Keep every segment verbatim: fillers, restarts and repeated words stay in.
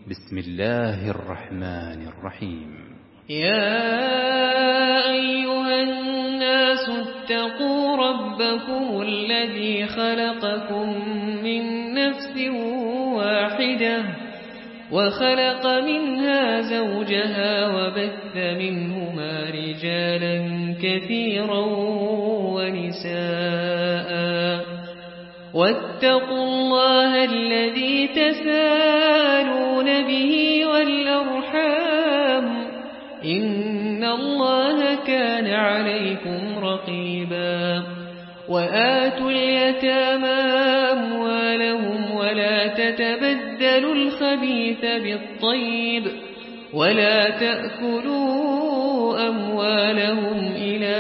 بسم الله الرحمن الرحيم. يا أيها الناس اتقوا ربكم الذي خلقكم من نفس واحدة وخلق منها زوجها وبث منهما رجالا كثيرا ونساء واتقوا الله الذي تساءلون به والأرحام إن الله كان عليكم رقيبا وآتوا اليتامى أموالهم ولا تتبدلوا الخبيث بالطيب ولا تأكلوا أموالهم إلى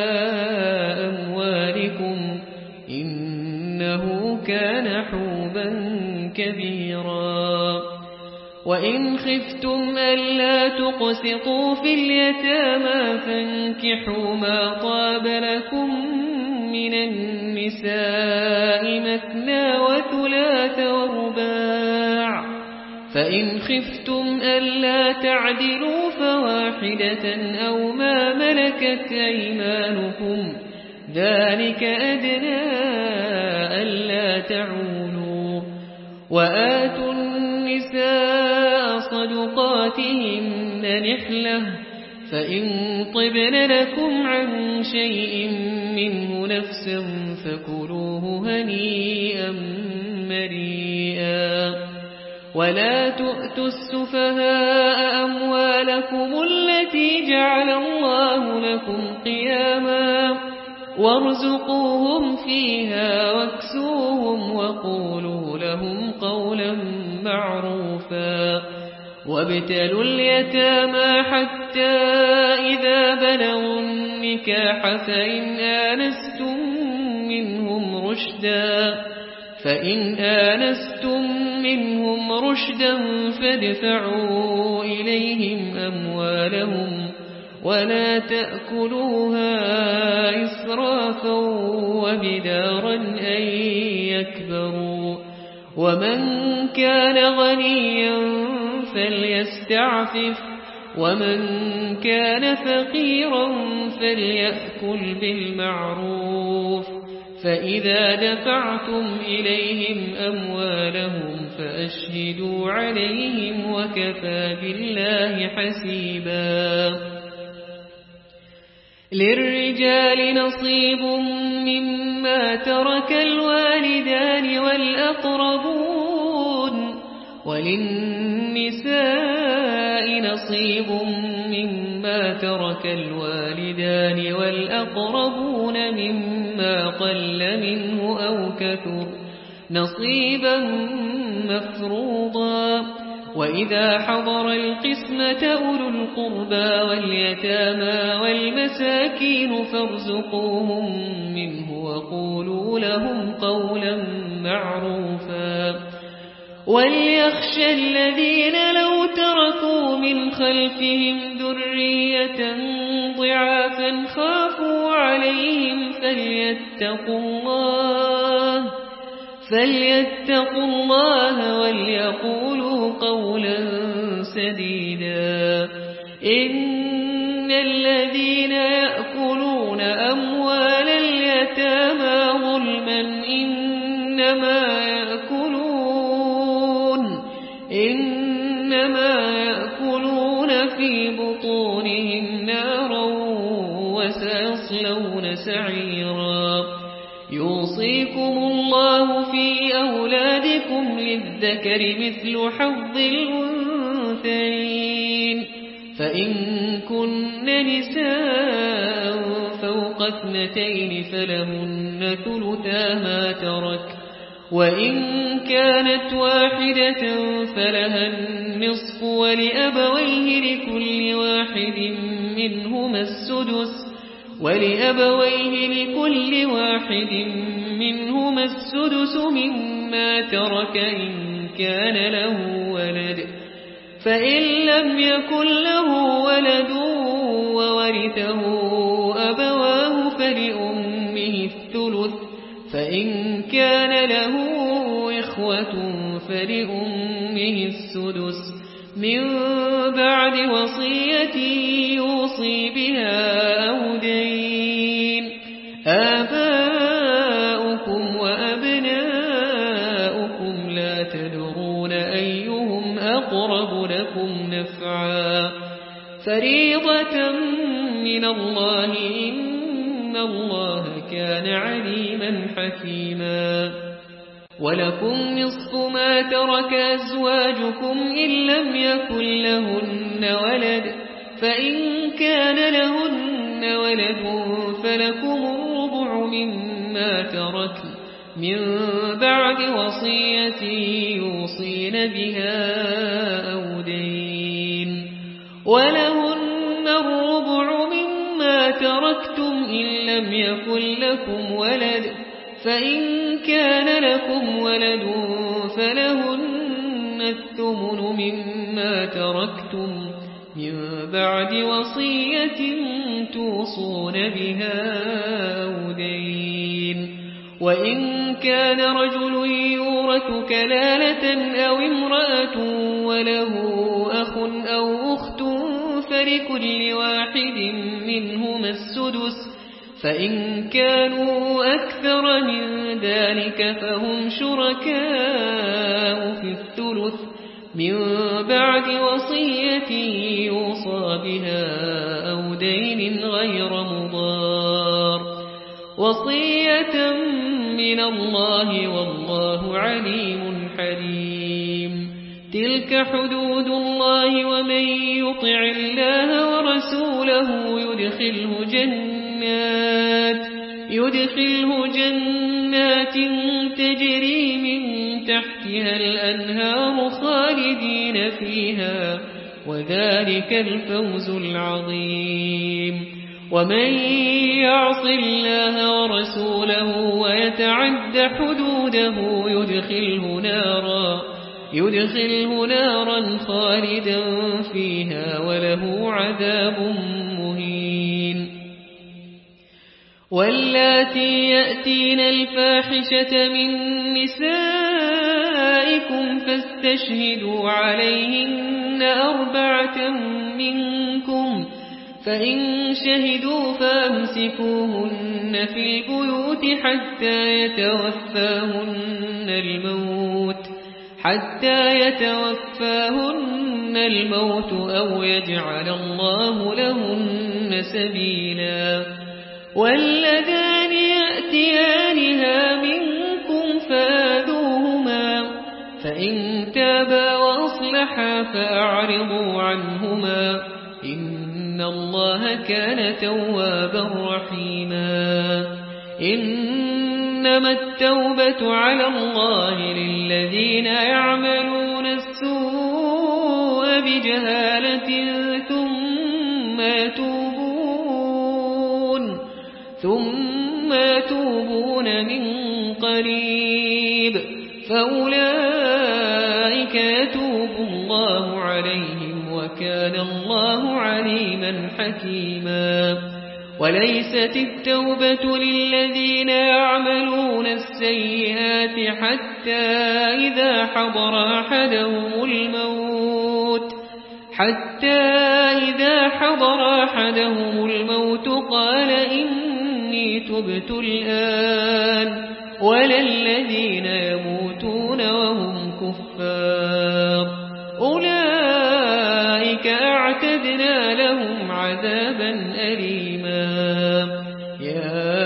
أموالكم إنه كان حوبا كبيرا وإن خفتم ألا تقسطوا في اليتامى فانكحوا ما طاب لكم من النساء مثنى وثلاث ورباع فإن خفتم ألا تعدلوا فواحدة أو ما ملكت أيمانكم ذلك أدنى ألا تعولوا وآتوا النساء صدقاتهن نحلة فإن طبن لكم عن شيء منه نفسا فكلوه هنيئا مريئا ولا تؤتوا السفهاء أموالكم التي جعل الله لكم قياما وارزقوهم فيها واكسوهم وقولوا لهم قولا معروفا وابتلوا اليتامى حتى إذا بلغوا النكاح فإن آنستم منهم رشدا فإن آنستم منهم رشدا فادفعوا إليهم أموالهم ولا تأكلوها إسرافا وبدارا أن يكبروا ومن كان غنيا فليستعفف ومن كان فقيرا فليأكل بالمعروف فإذا دفعتم إليهم أموالهم فأشهدوا عليهم وكفى بالله حسيبا للرجال نصيب مما ترك الوالدان والأقربون وللنساء نصيب مما ترك الوالدان والأقربون مما قل منه أو كثر نصيبا مفروضا وإذا حضر القسمة أولو القربى واليتامى والمساكين فارزقوهم منه وقولوا لهم قولا معروفا وليخشى الذين لو تركوا من خلفهم ذرية ضعافا خافوا عليهم فليتقوا الله فليتقوا الله وليقولوا قولا سديدا إن الذين يأكلون أموال اليتامى ظلما إنما يأكلون إنما يأكلون في بطونهم نارا وسيصلون سعيرا يوصيكم الله في أولادكم للذكر مثل حظ الأنثيين فإن كن نساء فوق اثنتين فلهن ثلثا ما ترك وإن كانت واحدة فلها النصف ولأبويه لكل واحد منهما السدس ولأبويه لكل واحد منهما السدس مما ترك إن كان له ولد فإن لم يكن له ولد وورثه أبواه فلأمه الثلث فإن كان له إخوة فلأمه أمه السدس من بعد وصية يوصي بها أو دين. آباؤكم وأبناؤكم لا تدرون أيهم أقرب لكم نفعا فريضة من الله إن الله كان عليما حكيما. ولكم نصف ما ترك أزواجكم إن لم يكن لهن ولد فإن كان لهن ولد فلكم الربع مما تركن من بعد وصية يوصين بها أو دين. ولهن الربع مما تركتم إن لم يكن لكم ولد فإن كان لكم ولد فلهن الثمن مما تركتم من بعد وصية توصون بها أو دين. وإن كان رجل يورث كلالة أو امرأة وله أخ أو أخت فلكل واحد منهما السدس فإن كانوا أكثر من ذلك فهم شركاء في الثلث من بعد وصية يوصى بها أو دين غير مضار وصية من الله والله عليم حليم. تلك حدود الله ومن يطع الله ورسوله يدخله جنات يدخله جنات تجري من تحتها الأنهار خالدين فيها وذلك الفوز العظيم. ومن يعص الله ورسوله ويتعد حدوده يدخله نارا يدخله نارا خالدا فيها وله عذاب مهين. واللاتي يأتين الفاحشة من نسائكم فاستشهدوا عليهن أربعة منكم فإن شهدوا فامسكوهن في البيوت حتى يتوفاهن الموت حتى يتوفاهن الموت أو يجعل الله لهن سبيلا. واللذان يأتيانها منكم فآذوهما فإن تابا وأصلحا فأعرضوا عنهما إن الله كان توابا رحيما. إنما التوبة على الله للذين يعملون السوء بجهالة ثم يتوبون ثم يتوبون من قريب فأولئك يتوب الله عليهم وكان الله عليما حكيما. وليست التوبة للذين يعملون السيئات حتى إذا حضر أحدهم الموت حتى إذا حضر أحدهم الموت قال إني تبت الآن ولا الذين يموتون وهم كفار أولئك أعتدنا لهم عذابا أليما. يا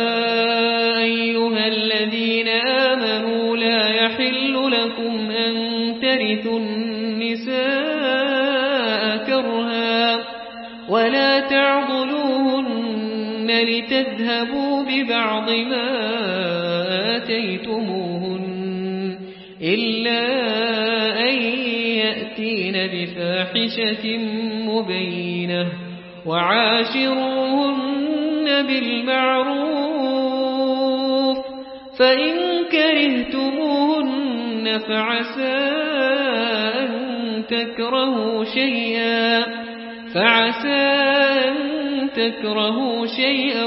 أيها الذين آمنوا لا يحل لكم أن ترثوا النساء كرها ولا تعضلوهن لتذهبوا ببعض ما آتيتموهن إلا أن يأتين بفاحشة مبينة وعاشروهن بالمعروف فإن كرهتموهن فعسى أن تكرهوا شيئا فعسى أن تكرهوا شيئا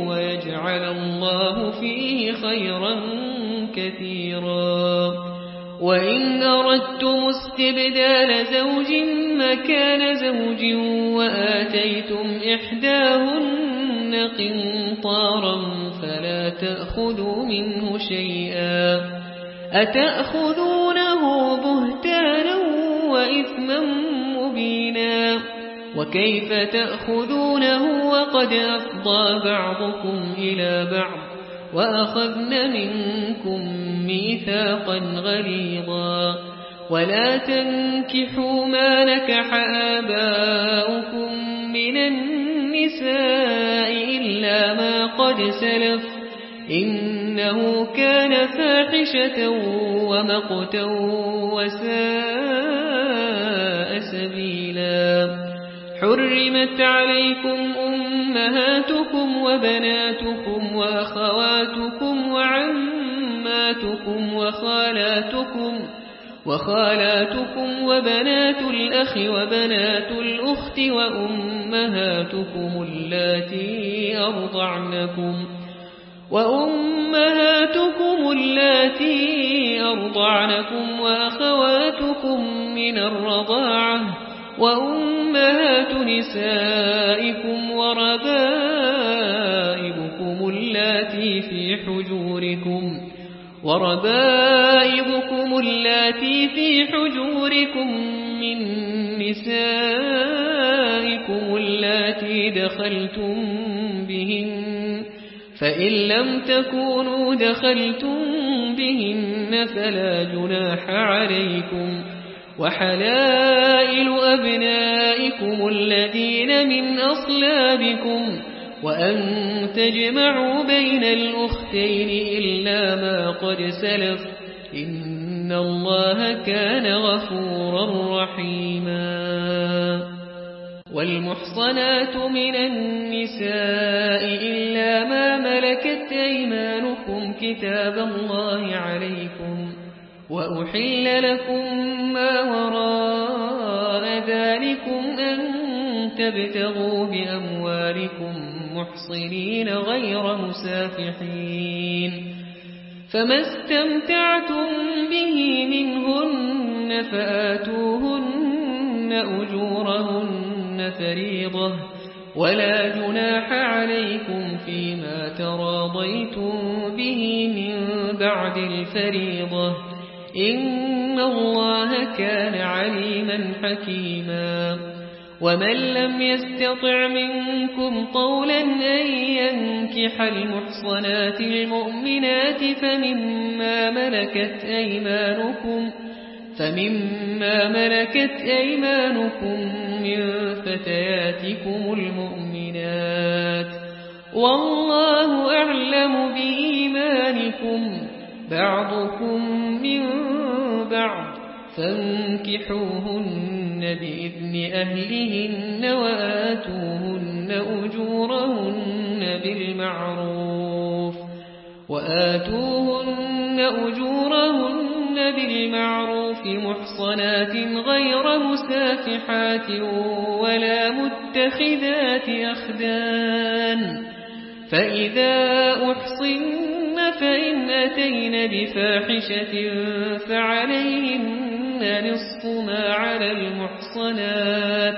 ويجعل الله فيه خيرا كثيرا. وإن أردتم استبدال زوج مكان زوج وآتيتم إحداهن قنطارا فلا تأخذوا منه شيئا أتأخذونه بهتانا وإثما مبينا وكيف تأخذونه وقد أفضى بعضكم إلى بعض وأخذن منكم ميثاقا غليظا ولا تنكحوا ما نكح آباؤكم من النساء إلا ما قد سلف إنه كان فاحشة ومقتا وساء سبيلا حرمت عليكم أمهاتكم وبناتكم وأخواتكم وعماتكم وخالاتكم وخالاتكم وبنات الأخ وبنات الأخت وأمهاتكم اللاتي أرضعنكم وأمهاتكم اللاتي أرضعنكم وأخواتكم من الرضاعة وأمهات نسائكم وربائبكم اللاتي في حجوركم وربائبكم اللاتي في حجوركم من نسائكم اللاتي دخلتم بهن فإن لم تكونوا دخلتم بهن فلا جناح عليكم وحلائل أبنائكم الذين من أصلابكم وأن تجمعوا بين الأختين إلا ما قد سلف إن الله كان غفورا رحيما والمحصنات من النساء إلا ما ملكت أيمانكم كتاب الله عليكم وأحل لكم ما وراء ذلكم أن تبتغوا بأموالكم محصنين غير مسافحين فما استمتعتم به منهن فآتوهن أجورهن فريضة ولا جناح عليكم فيما تراضيتم به من بعد الفريضة إن الله كان عليما حكيما ومن لم يستطع منكم قولا أن ينكح المحصنات المؤمنات فمما ملكت أيمانكم فمما ملكت أيمانكم من فتياتكم المؤمنات والله أعلم بإيمانكم بعضكم من بعض فانكحوهن بإذن أهلهن وآتوهن أجورهن بالمعروف وآتوهن أجورهن بالمعروف محصنات غير مسافحات ولا متخذات أخدان فإذا أحصن فإن أتين بفاحشة فعليهن نصف ما على المحصنات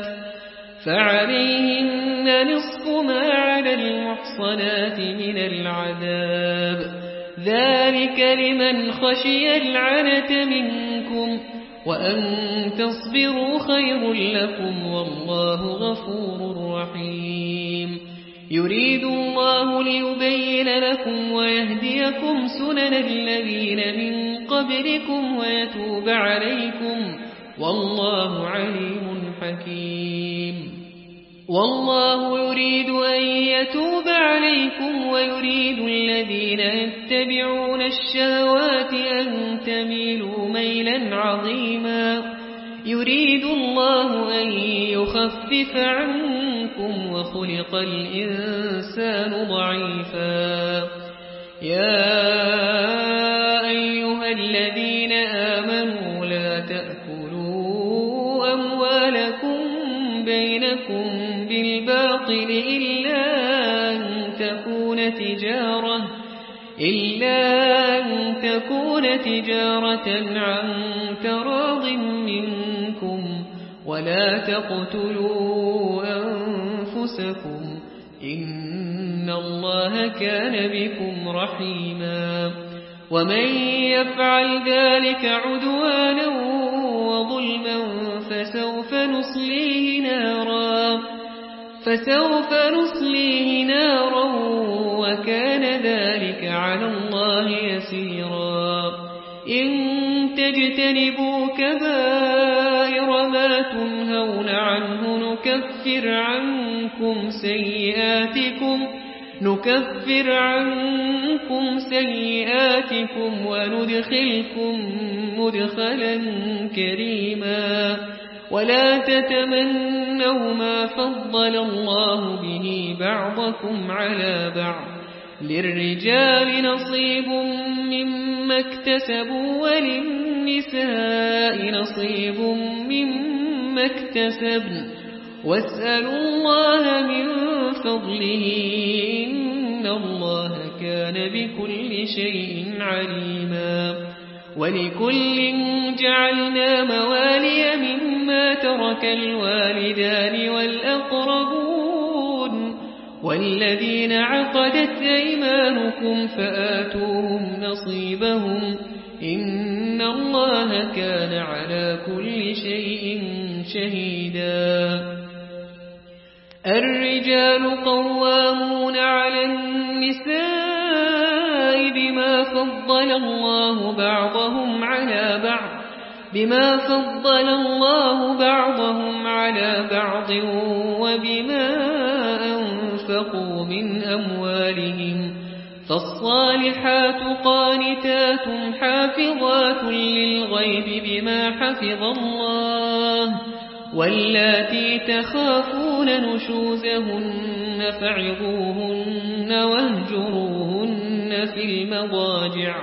فعليهن نصف ما على المحصنات من العذاب ذلك لمن خشي العنة منكم وأن تصبروا خير لكم والله غفور رحيم يريد الله ليبين لكم ويهديكم سنن الذين من قبلكم ويتوب عليكم والله عليم حكيم والله يريد أن يتوب عليكم ويريد الذين يتبعون الشهوات أن تميلوا ميلا عظيما يريد الله أن يخفف عنكم وخلق الإنسان ضعيفا يا أيها الذين آمنوا لا تأكلوا أموالكم بينكم بالباطل إلا أن تكون تجارة إلا أن تكون تجارة عن تراض منكم ولا تقتلوا أنفسكم إن الله كان بكم رحيما ومن يفعل ذلك عدوانا وظلما فسوف نصليه نارا فسوف نصليه نارا وكان ذلك على الله يسيرا إن تجتنبوا كبائر ما تنهون عنه نكفر عنكم سيئاتكم نكفر عنكم سيئاتكم وندخلكم مدخلا كريما ولا تتمنوا ما فضل الله به بعضكم على بعض للرجال نصيب مما اكتسبوا وللنساء نصيب مما اكتسبن واسألوا الله من فضله إن الله كان بكل شيء عليما ولكل جعلنا موالي مما ترك الوالدان والأقربون والذين عقدت أيمانكم فآتوهم نصيبهم إن الله كان على كل شيء شهيدا الرجال قوامون على النساء بما فضل الله بعضهم على بعض بما فضل الله بعضهم على بعض وبما أنفقوا من أموالهم فالصالحات قانتات حافظات للغيب بما حفظ الله واللاتي تخافون نشوزهن فعظوهن واهجروهن في المضاجع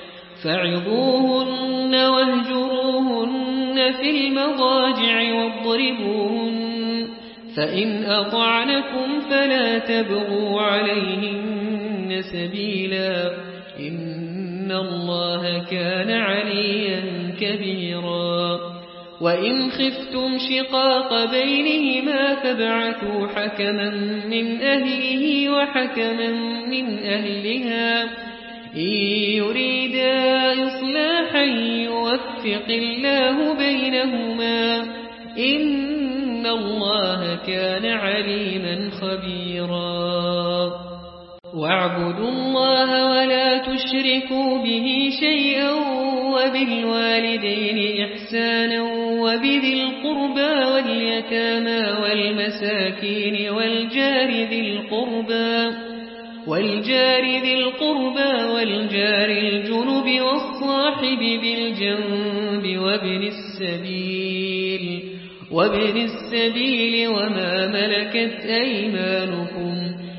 فعظوهن واهجروهن في المضاجع واضربوهن فإن أطعنكم فلا تبغوا عليهن سبيلا إن الله كان عليا كبيرا وإن خفتم شقاق بينهما فابعثوا حكما من أهله وحكما من أهلها إن يريدا إصلاحا يوفق الله بينهما إن الله كان عليما خبيرا واعبدوا الله ولا تشركوا به شيئا وبالوالدين إحسانا وبذي القربى واليتامى والمساكين والجار ذي القربى والجار ذي القربى والجار الجنب والصاحب بالجنب وابن السبيل وابن السبيل وما ملكت أيمانكم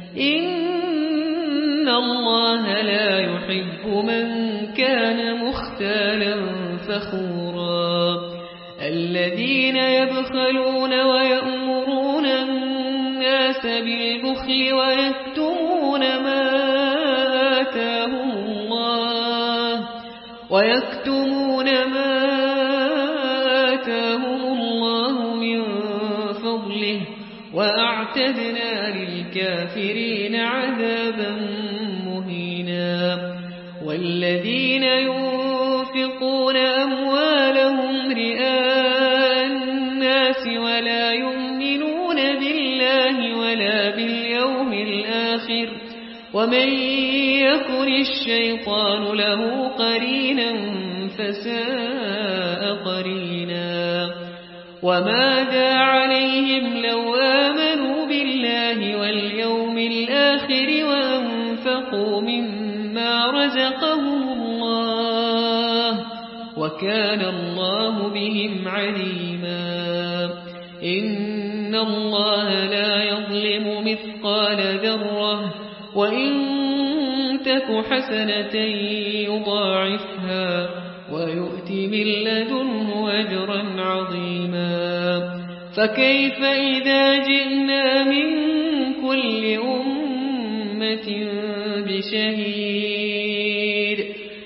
إن الله لا يحب من كان مختالا فخورا الذين يبخلون ويأمرون الناس بالبخل ويكتمون ما آتاهم الله ويكتمون ما آتاهم الله من فضله وأعتدنا للكافرين عذابا مهينا والذين ينفقون أموالهم رئاء الناس ولا يؤمنون بالله ولا باليوم الآخر ومن يكن الشيطان له قرينا فساء قرينا وماذا عليهم لو آمنوا بالله واليوم الآخر وأنفقوا مما رزقهم الله وكان الله بهم عليما إن الله لا يظلم مثقال ذرة وإن تك حسنة يضاعفها ويؤت من لدنه أجرا عظيما فكيف إذا جئنا من كل أمة بشهيد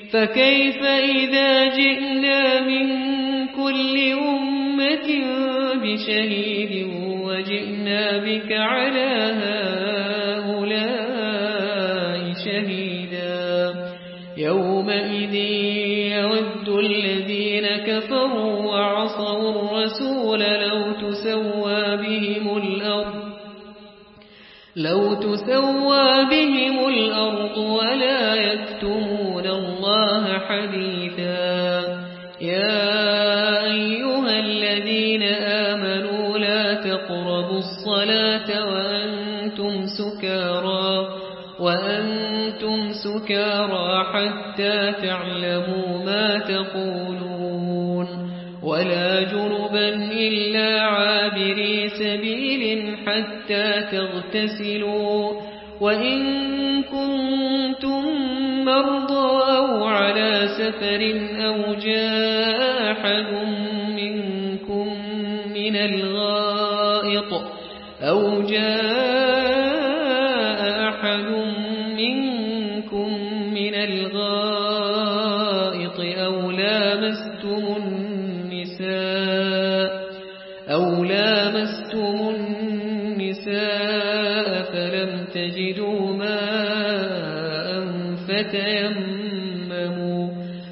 فكيف إذا جئنا من كل أمة بشهيد وجئنا بك على هؤلاء شهيدا يومئذ يود الذين كفروا وعصوا الرسول لو تسوى بهم الأرض لو تسوى بهم الأرض ولا يكتمون الله حديثا يا أيها الذين آمنوا لا تقربوا الصلاة وأنتم سكارى وأنتم سكارى حتى تعلموا ما تقولون ولا جنبا إلا عابري سبيل حتى تغتسلوا وإن كنتم مرضى أو على سفر أو جاء أحد منكم من الغائط أو جاء أحد منكم من الغائط أو لامستم النساء أو لامستم النساء فلم تجدوا ماء فتيمموا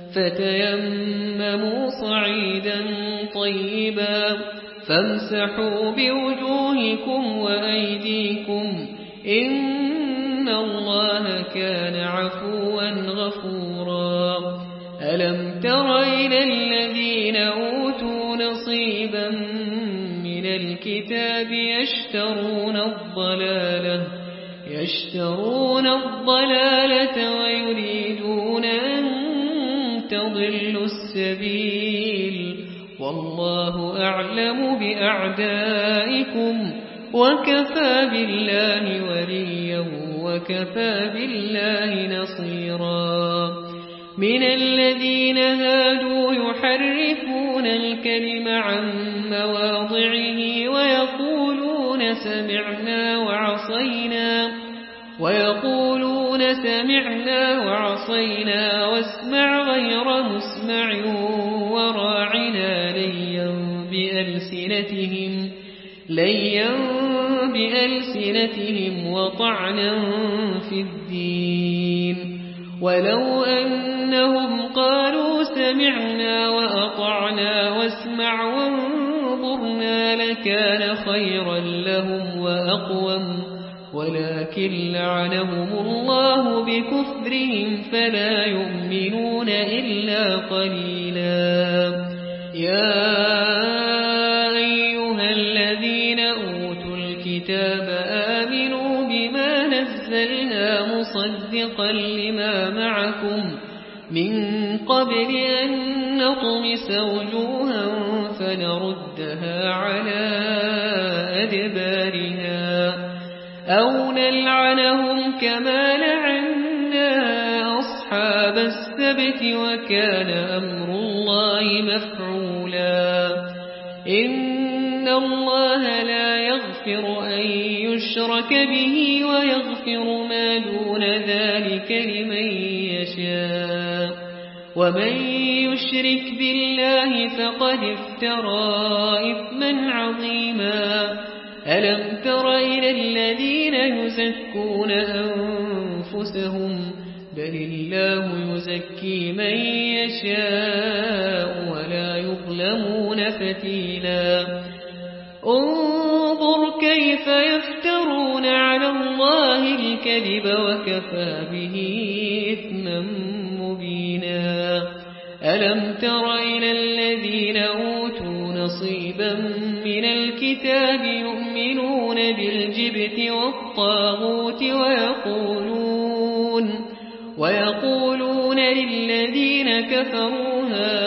فتيمموا صعيدا طيبا فامسحوا بوجوهكم وأيديكم إن الله كان عفوا غفورا ألم تر إلى الذين أوتوا نصيبا من الكتاب يشترون الضلالة يشترون الضلالة ويريدون أن تضلوا السبيل والله أعلم بأعدائكم وكفى بالله وليا وكفى بالله نصيرا من الذين هادوا يحرفون الكلم عن مواضعه ويقولون سمعنا وعصينا ويقولون سمعنا وعصينا واسمع غير مسمع وراعنا ليا بألسنتهم ليا بألسنتهم وطعنا في الدين ولو أنهم قالوا سمعنا وأطعنا واسمع وانظرنا لكان خيرا لهم وأقوم ولكن لعنهم الله بكفرهم فلا يؤمنون إلا قليلا يا أيها الذين أوتوا الكتاب آمنوا بما نزلنا مصدقا لما معكم من قبل أن نطمس وجوها فنردها على أدبارها أو نلعنهم كما لعنا أصحاب السبت وكان أمر الله مفعولا إن الله لا يغفر أن يشرك به ويغفر ما دون ذلك لمن يشاء ومن يشرك بالله فقد افترى إثما عظيما ألم تر إلى الذين يزكون أنفسهم بل الله يزكي من يشاء ولا يظلمون فتيلا انظر كيف يفترون على الله الكذب وكفى به إثما مبينا ألم تر إلى الذين أوتوا نصيبا من الكتاب يؤمنون بالجبت والطاغوت ويقولون ويقولون للذين كفروا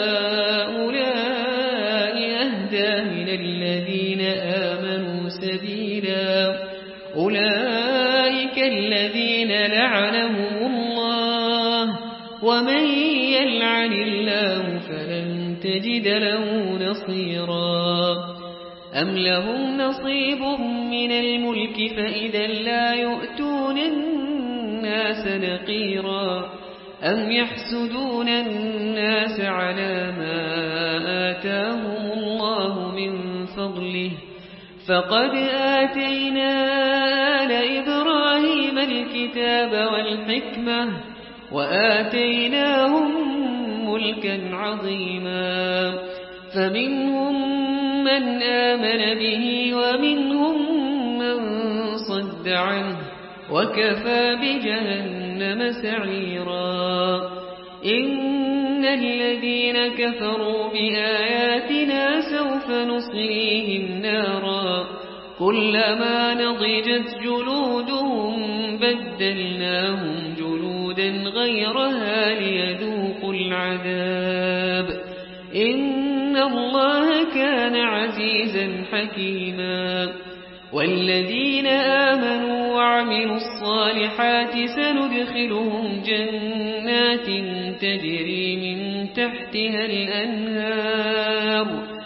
هؤلاء أهدى من الذين آمنوا سبيلا أولئك الذين لعنهم الله ومن يلعن الله فلن تجد له نصيرا أم لهم نصيب من الملك فإذا لا يؤتون الناس نقيرا أم يحسدون الناس على ما آتاهم الله من فضله فقد آتينا آل إبراهيم الكتاب والحكمة وآتيناهم ملكا عظيما فمنهم من آمن به ومنهم من صد عنه وكفى بجهنم سعيرا إن الذين كفروا بآياتنا سوف نصليهم نارا كلما نضجت جلودهم بدلناهم جلودا غيرها ليذوقوا العذاب إن الله كان عزيزا حكيما والذين آمنوا وعملوا الصالحات سندخلهم جنات تجري من تحتها الأنهار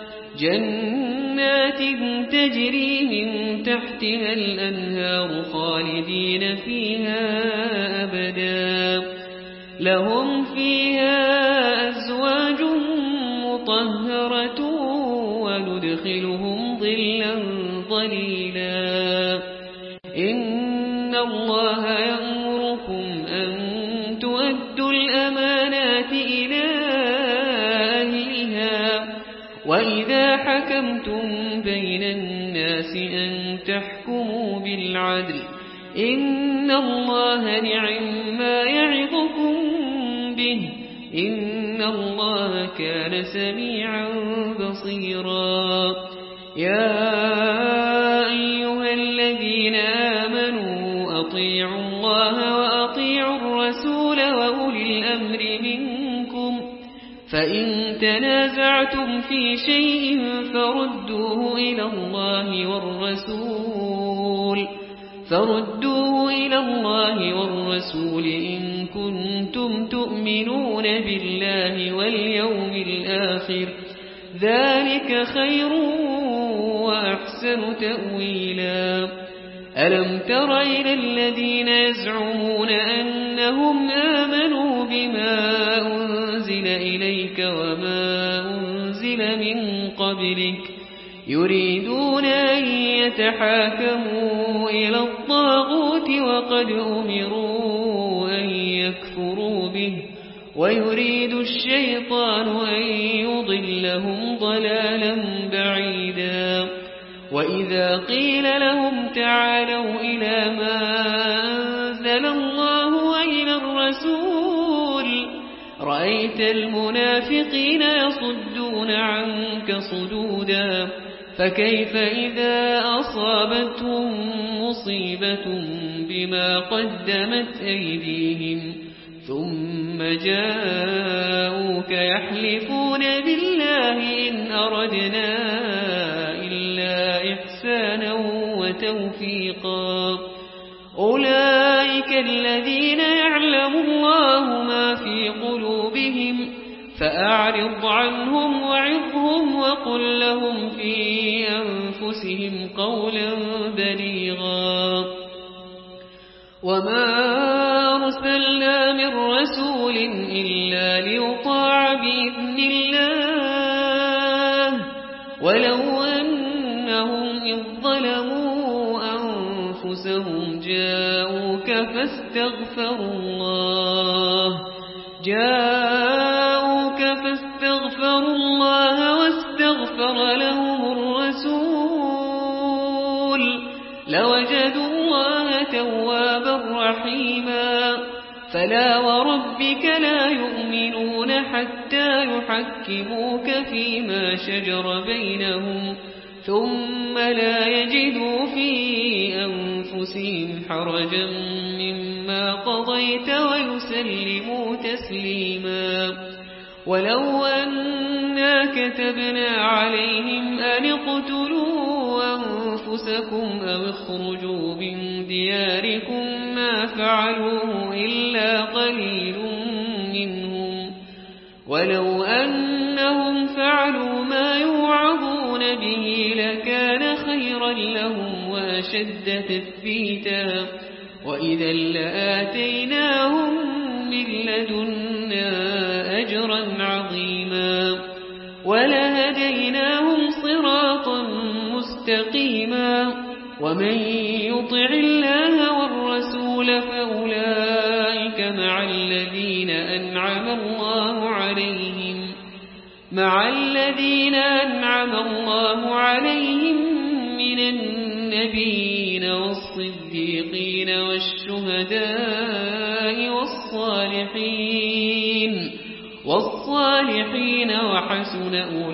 جنات تجري من تحتها الأنهار خالدين فيها أبدا لهم فيها أزواج مطهرة وندخلهم ظلا ظليلا إن الله يأمركم أن تؤدوا الأمانات إلى أهلها وإذا حكمتم بين الناس أن تحكموا بالعدل إن الله نعم ما يعظكم به إن الله كان سميعا بصيرا يا أيها الذين آمنوا أطيعوا الله وأطيعوا الرسول وأولي الأمر منكم فإن تنازعتم في شيء فردوه إلى الله والرسول فردوه إلى الله والرسول إن كنتم تؤمنون بالله واليوم الآخر ذلك خير وأحسن تأويلا ألم تر إلى الذين يزعمون أنهم آمنوا بما أنزل إليك وما أنزل من قبلك يريدون أن يتحاكموا إلى الطاغوت وقد أمروا أن يكفروا به ويريد الشيطان أن يضلهم ضلالا بعيدا وإذا قيل لهم تعالوا إلى ما أنزل الله وإلى الرسول رأيت المنافقين يصدون عنك صدودا فكيف إذا أصابتهم مصيبة بما قدمت أيديهم ثم جاءوك يحلفون بالله إن أردنا إلا إحسانا وتوفيقا أولئك الذين يعلم الله ما في قلوبهم فأعرض عنهم وعظهم وقل لهم في أنفسهم قولا بليغا وما أرسلنا من رسول إلا ليطاع بإذن الله ولو أنهم إذ ظلموا أنفسهم جاءوك فاستغفروا الله جاءوك فاستغفروا الله واستغفر لهم الرسول لوجدوا الله توابا رحيما فلا وربك لا يؤمنون حتى يحكموك فيما شجر بينهم ثم لا يجدوا في أنفسهم حرجا مما قضيت ويسلموا تسليما ولو أنا كتبنا عليهم أن اقتلوا أنفسكم أو اخرجوا من دياركم ما فعلوه إلا قليل منهم ولو أنهم فعلوا ما يوعظون به لكان خيرا لهم وأشد تثبيتا وإذا لآتيناهم من لدنا أجرا عظيما ولهديناهم صراطا مستقيما ومن يطع الله والرسول فأولئك مع الذين أنعم الله عليهم مع الذين أنعم الله عليهم من النبيين والصديقين والشهداء والصالحين والصالحين وحسن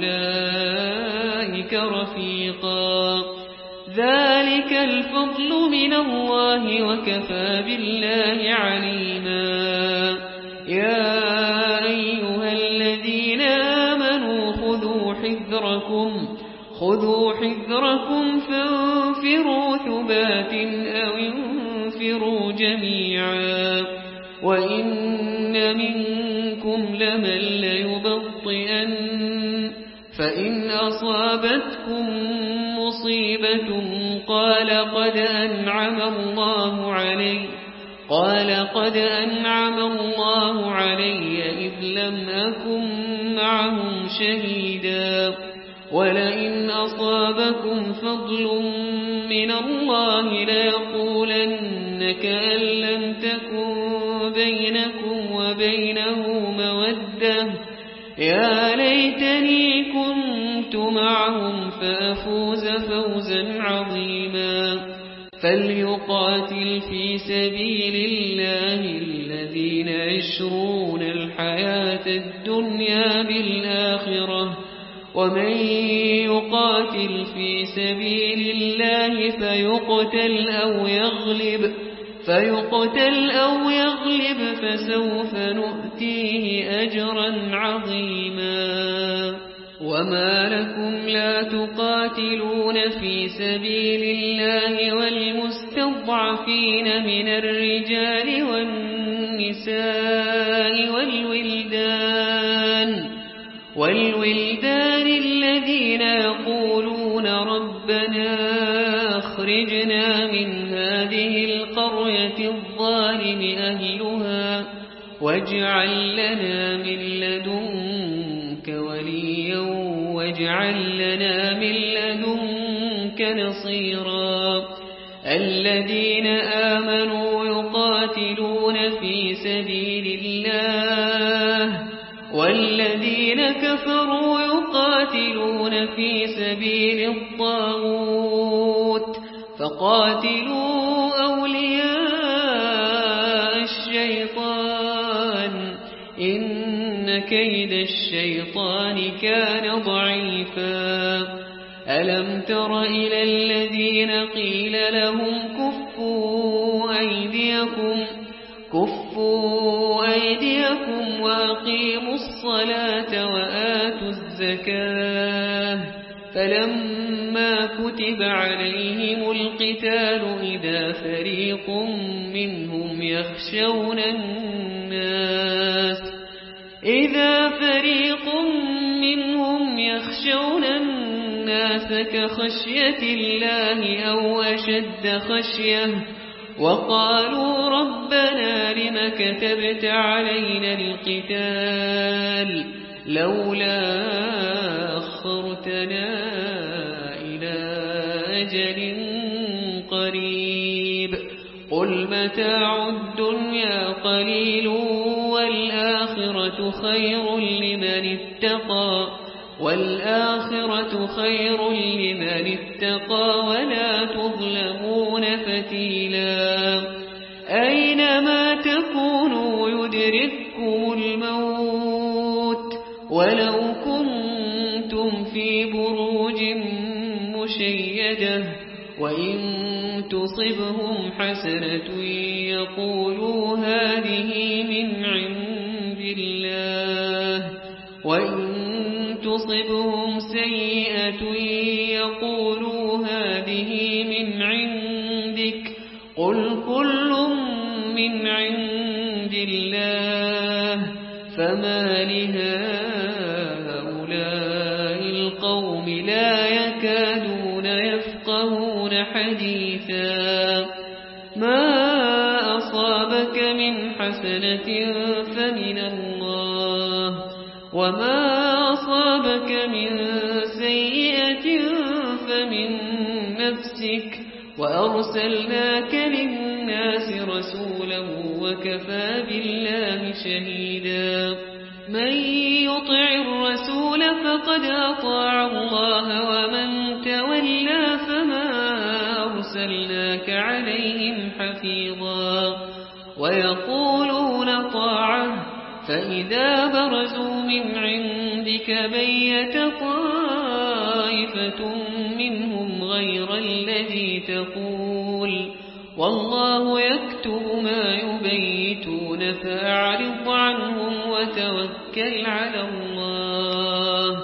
أولئك رفيقا ذلك الفضل من الله وكفى بالله عليما يا أيها الذين آمنوا خذوا حذركم خذوا حذركم فانفروا ثبات أو انفروا جميعا وإن منكم لمن ليبطئن فإن أصابتكم مصيبة قال قد أنعم الله علي قال قد أنعم الله علي إذ لم أكن معهم شهيدا ولئن أصابكم فضل من الله ليقولن كأن لم تكن بينكم وبينه مودة يا ليتني كنت معهم فأفوز فوزا عظيما فليقاتل في سبيل الله الذين يشرون الحياة الدنيا بالآخرة ومن يقاتل في سبيل الله فيقتل أو يغلب فيقتل أو يغلب فسوف نؤتيه أجرا عظيما وما لكم لا تقاتلون في سبيل الله والمستضعفين من الرجال والنساء والولدان والولدان الذين يقولون ربنا أخرجنا من هذه القرية الظالم أهلها واجعل لنا من لدنك وليا واجعل لنا من لدنك نصيرا الذين آمنوا يقاتلون في سبيل الله والذين كفروا يقاتلون في سبيل الطاغوت فقاتلوا أولياء الشيطان إن كيد الشيطان كان ضعيفا ألم تر إلى الذين قيل لهم كفوا أيديكم كفوا أيديكم وأقيموا الصلاة وآتوا الزكاة فلما كتب عليهم القتال إذا فريق منهم يخشون الناس إذا فريق منهم يخشون الناس كخشية الله أو أشد خشية وقالوا ربنا لم كتبت علينا القتال لولا أخرتنا إلى أجل قريب قل متاع الدنيا قليل والآخرة خير لمن اتقى والآخرة خير لمن اتقى ولا تظلمون فتيلا أينما تكونوا يدرككم الموت ولو كنتم في بروج مشيدة وإن تصبهم حسنة يقولوا هذه من عند الله وإن تصبهم سيئة يقولوا هذه من عندك قل كل من عند الله فما لهؤلاء القوم لا يكادون يفقهون حديثا ما أصابك من من حسنة فمن الله وما أصابك من سيئة فمن نفسك وأرسلناك للناس رسولا وكفى بالله شهيدا من يطع الرسول فقد أطاع الله ومن تولى فما أرسلناك عليهم حفيظا ويقولون طاعة فإذا برزوا من عندك بيت طائفة منهم غير الذي تقول والله يكتب ما يبيتون فأعرض عنهم وتوكل على الله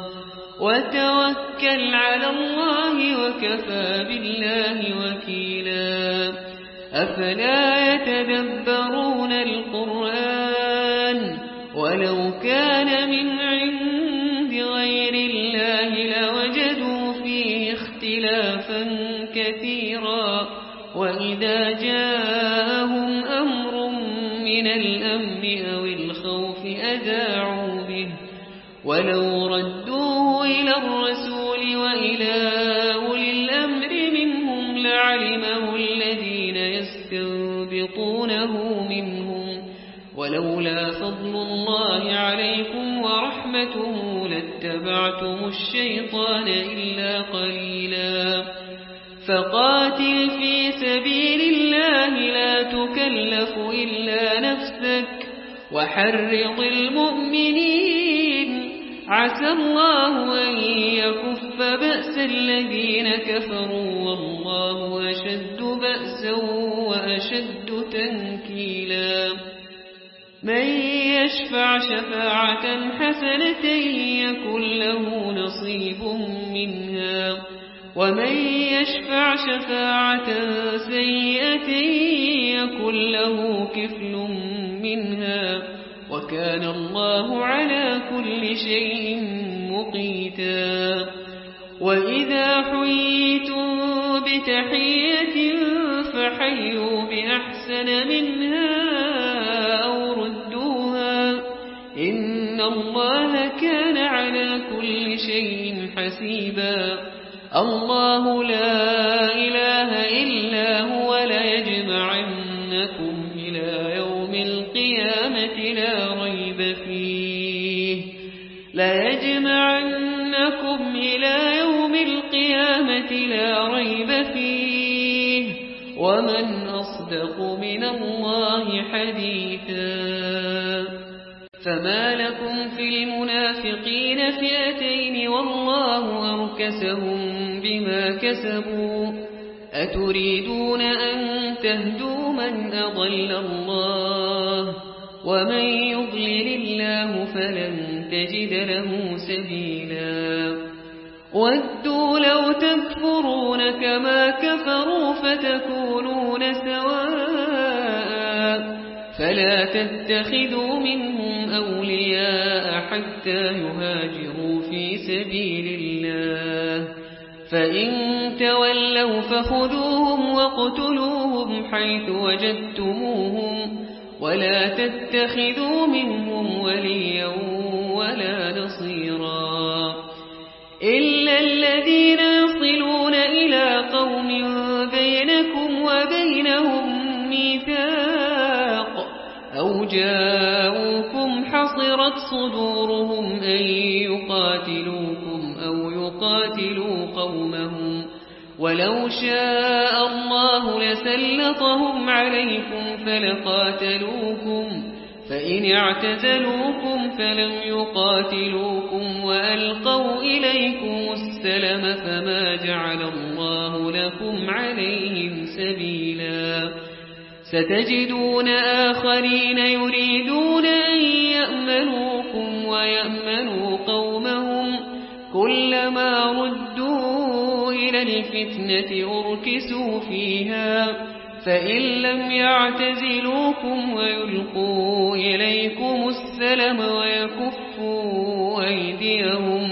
وتوكل على الله وكفى بالله وكيلا أفلا يتدبرون القرآن ولو كان من عند غير الله لوجدوا فيه اختلافا كثيرا وإذا جاءهم أمر من الأمن أو الخوف أذاعوا به ولو ردوه إلى الرسول وإلى أولي الأمر منهم لعلمه الذين يستنبطونه منهم ولولا فضل الله عليكم ورحمته لاتبعتم الشيطان إلا قليلا فقاتل في سبيل الله لا تكلف إلا نفسك وحرض المؤمنين عسى الله أن يكف بأس الذين كفروا والله أشد بأسا وأشد تنكيلا من يشفع شفاعة حسنة يكن له نصيب منها ومن يشفع شفاعة سيئة يكن له كفل منها وكان الله على كل شيء مقيتا وإذا حييتم بتحية فحيوا بأحسن منها أو ردوها إن الله كان على كل شيء حسيبا الله لا إله إلا هو ليجمعنكم إلى يوم القيامة لا ريب فيه ليجمعنكم إلى يوم القيامة لا ريب فيه ومن أصدق من الله حديثا فما لكم في المنافقين فئتين والله أركسهم بما كسبوا أتريدون أن تهدوا من أضل الله ومن يضلل الله فلن تجد له سبيلا ودوا لو تكفرون كما كفروا فتكونون سواء فلا تتخذوا منهم أولياء حتى يهاجروا في سبيل الله فإن تولوا فخذوهم واقتلوهم حيث وجدتموهم ولا تتخذوا منهم وليا ولا نصيرا إلا الذين يصلون إلى قوم بينكم وبينهم ميثاق أو جاءوكم حصرت صدورهم أن يقاتلوكم أو يقاتلوا قومهم ولو شاء الله لسلطهم عليكم فلقاتلوكم فإن اعتزلوكم فلم يقاتلوكم وألقوا إليكم السلم فما جعل الله لكم عليهم سبيلا ستجدون آخرين يريدون أن يأمنوكم ويأمنوا قومهم كلما ردوا إلى الفتنة أركسوا فيها فإن لم يعتزلوكم ويلقوا إليكم السلم ويكفوا أيديهم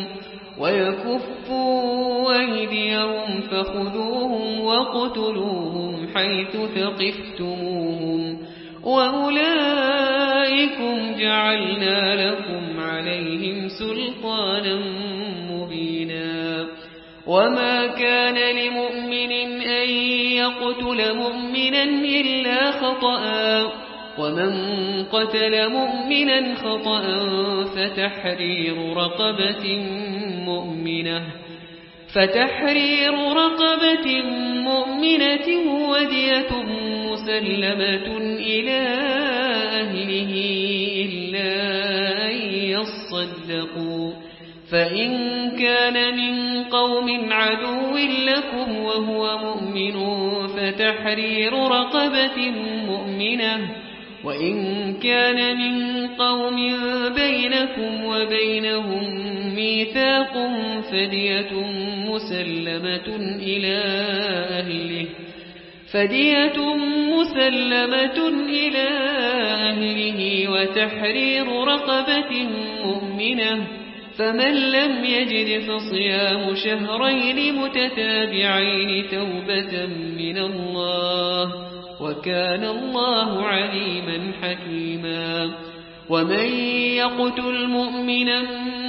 ويكفوا أيديهم فخذوهم واقتلوهم حيث ثقفتموهم وأولئكم جعلنا لكم عليهم سلطانا مبينا وما كان لمؤمن أن يقتل مؤمنا إلا خطأ ومن قتل مؤمنا خطأ فتحرير رقبة مؤمنة فتحرير رقبة مؤمنة ودية مسلمة إلى أهله إلا أن يصدقوا فإن كان من قوم عدو لكم وهو مؤمن فتحرير رقبة مؤمنة وإن كان من قوم بينكم وبينهم ميثاق فدية مسلمة إلى أهله فدية مسلمة إلى أهله وتحرير رقبة مؤمنة فمن لم يجد فصيام شهرين متتابعين توبة من الله وكان الله عليما حكيما ومن يقتل مؤمنا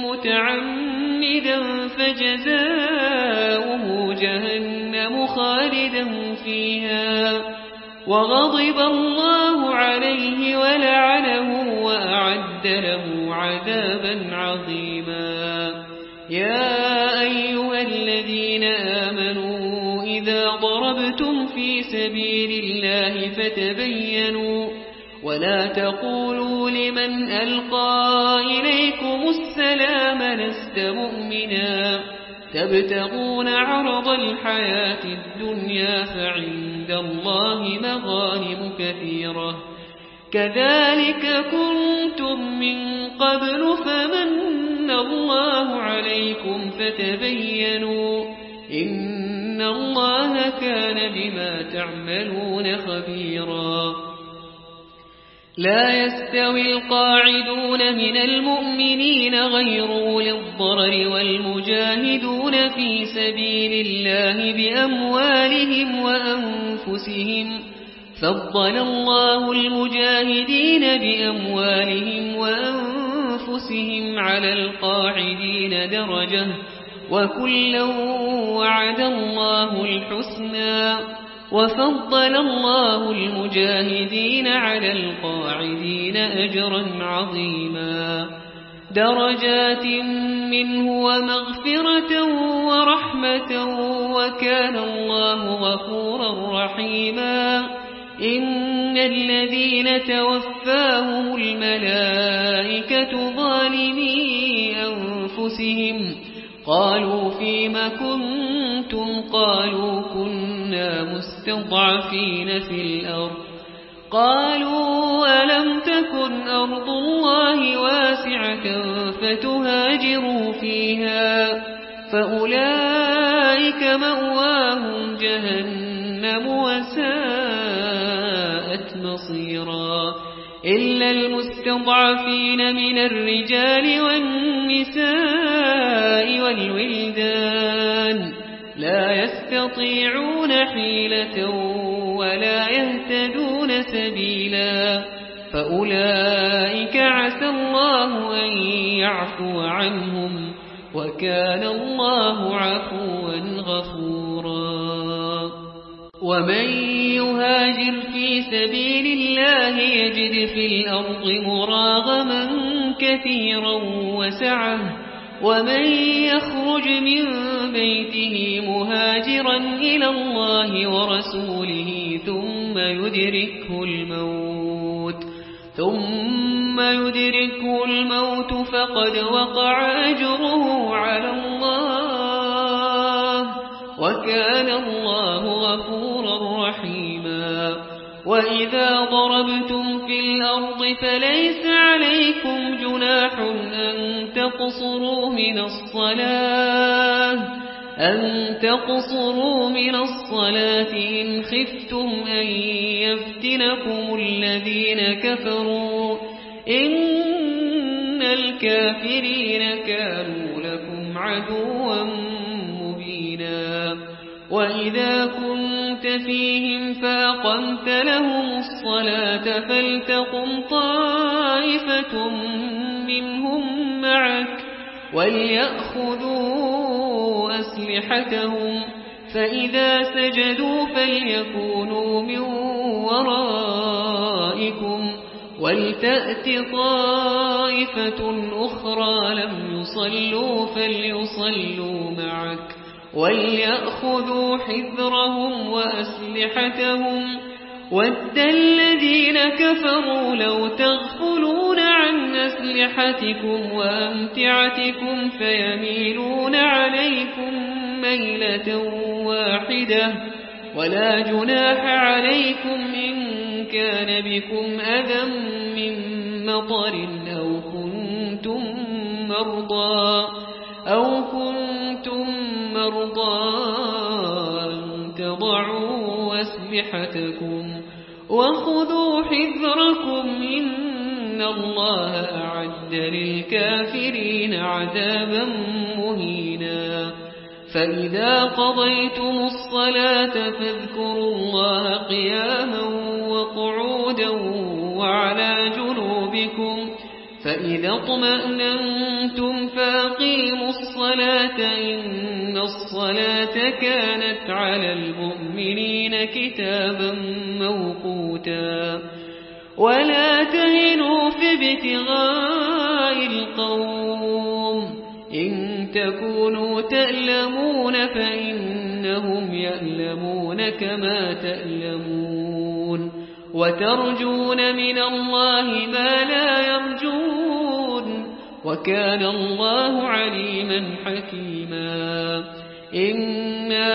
متعمدا فجزاؤه جهنم خالدا فيها وغضب الله عليه ولعنه وأعد له عذابا عظيما يا أيها الذين آمنوا إذا ضربتم في سبيل الله فتبينوا ولا تقولوا لمن ألقى إليكم السلام لست مؤمنا تبتغون عرض الحياة الدنيا فعند الله مغانم كثيرة كذلك كنتم من قبل فمن الله عليكم فتبينوا إن الله كان بما تعملون خبيرا لا يستوي القاعدون من المؤمنين غير أولي الضرر والمجاهدون في سبيل الله بأموالهم وأنفسهم فضل الله المجاهدين بأموالهم وأنفسهم على القاعدين درجة وكلا وعد الله الحسنى وفضل الله المجاهدين على القاعدين أجرا عظيما درجات منه ومغفرة ورحمة وكان الله غفورا رحيما إن الذين توفاهم الملائكة ظالمي أنفسهم قالوا فيما كنتم قالوا كنا مستضعفين في الأرض قالوا ألم تكن أرض الله واسعة فتهاجروا فيها فأولئك مأواهم جهنم وساءت مصيرا إلا المستضعفين من الرجال والنساء والولدان لا يستطيعون حيلة ولا يهتدون سبيلا فأولئك عسى الله أن يعفو عنهم وكان الله عفوا غفورا ومن يهاجر في سبيل الله يجد في الأرض مراغما كثيرا وسعة ومن يخرج من بيته مهاجرا إلى الله ورسوله ثم يدركه الموت ثم يدركه الموت فقد وقع أجره على الله وكان الله غفورا رحيما وإذا ضربتم في الأرض فليس عليكم جناح أن تقصروا من الصلاة أن تقصروا من الصلاة إن خفتم أن يفتنكم الذين كفروا إن الكافرين كانوا لكم عدوا مبينا وإذا كنت فيهم فأقمت لهم الصلاة فلتقم طائفة منهم معك وليأخذوا أسلحتهم فإذا سجدوا فليكونوا من ورائكم ولتأت طائفة أخرى لم يصلوا فليصلوا معك وليأخذوا حذرهم وأسلحتهم ود الذين كفروا لو تغفلون عن أسلحتكم وأمتعتكم فيميلون عليكم ميلة واحدة ولا جناح عليكم إن كان بكم أذى من مطر أو كنتم مرضى أو كنتم مرضى أن تضعوا أسلحتكم وخذوا حذركم إن الله أعد للكافرين عذابا مهينا فإذا قضيتم الصلاة فاذكروا الله قياما وقعودا وعلى جنوبكم فإذا اطمأننتم فأقيموا الصلاة إن الصلاة كانت على المؤمنين كتابا موقوتا ولا تهنوا في ابتغاء القوم إن تكونوا تألمون فإنهم يألمون كما تألمون وترجون من الله ما لا يرجون وكان الله عليما حكيما إنا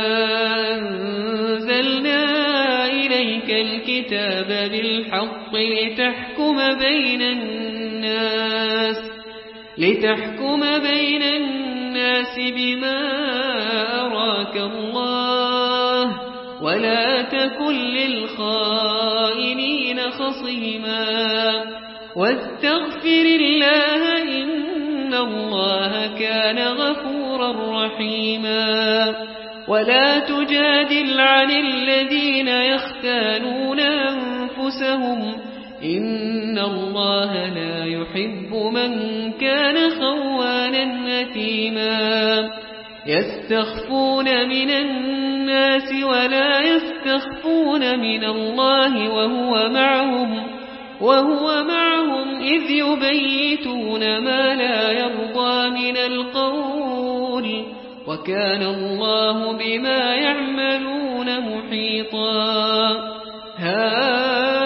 أنزلنا إليك الكتاب بالحق لتحكم بين الناس لتحكم بين الناس بما أراك الله ولا تكن للخائنين خصيما واستغفر الله إن الله كان غفورا رحيما ولا تجادل عن الذين يختانون أنفسهم إن الله لا يحب من كان خوانا أثيما يستخفون من الناس ولا يستخفون من الله وهو معهم وهو معهم إذ يبيتون ما لا يرضى من القول وكان الله بما يعملون محيطا ها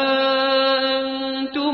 أنتم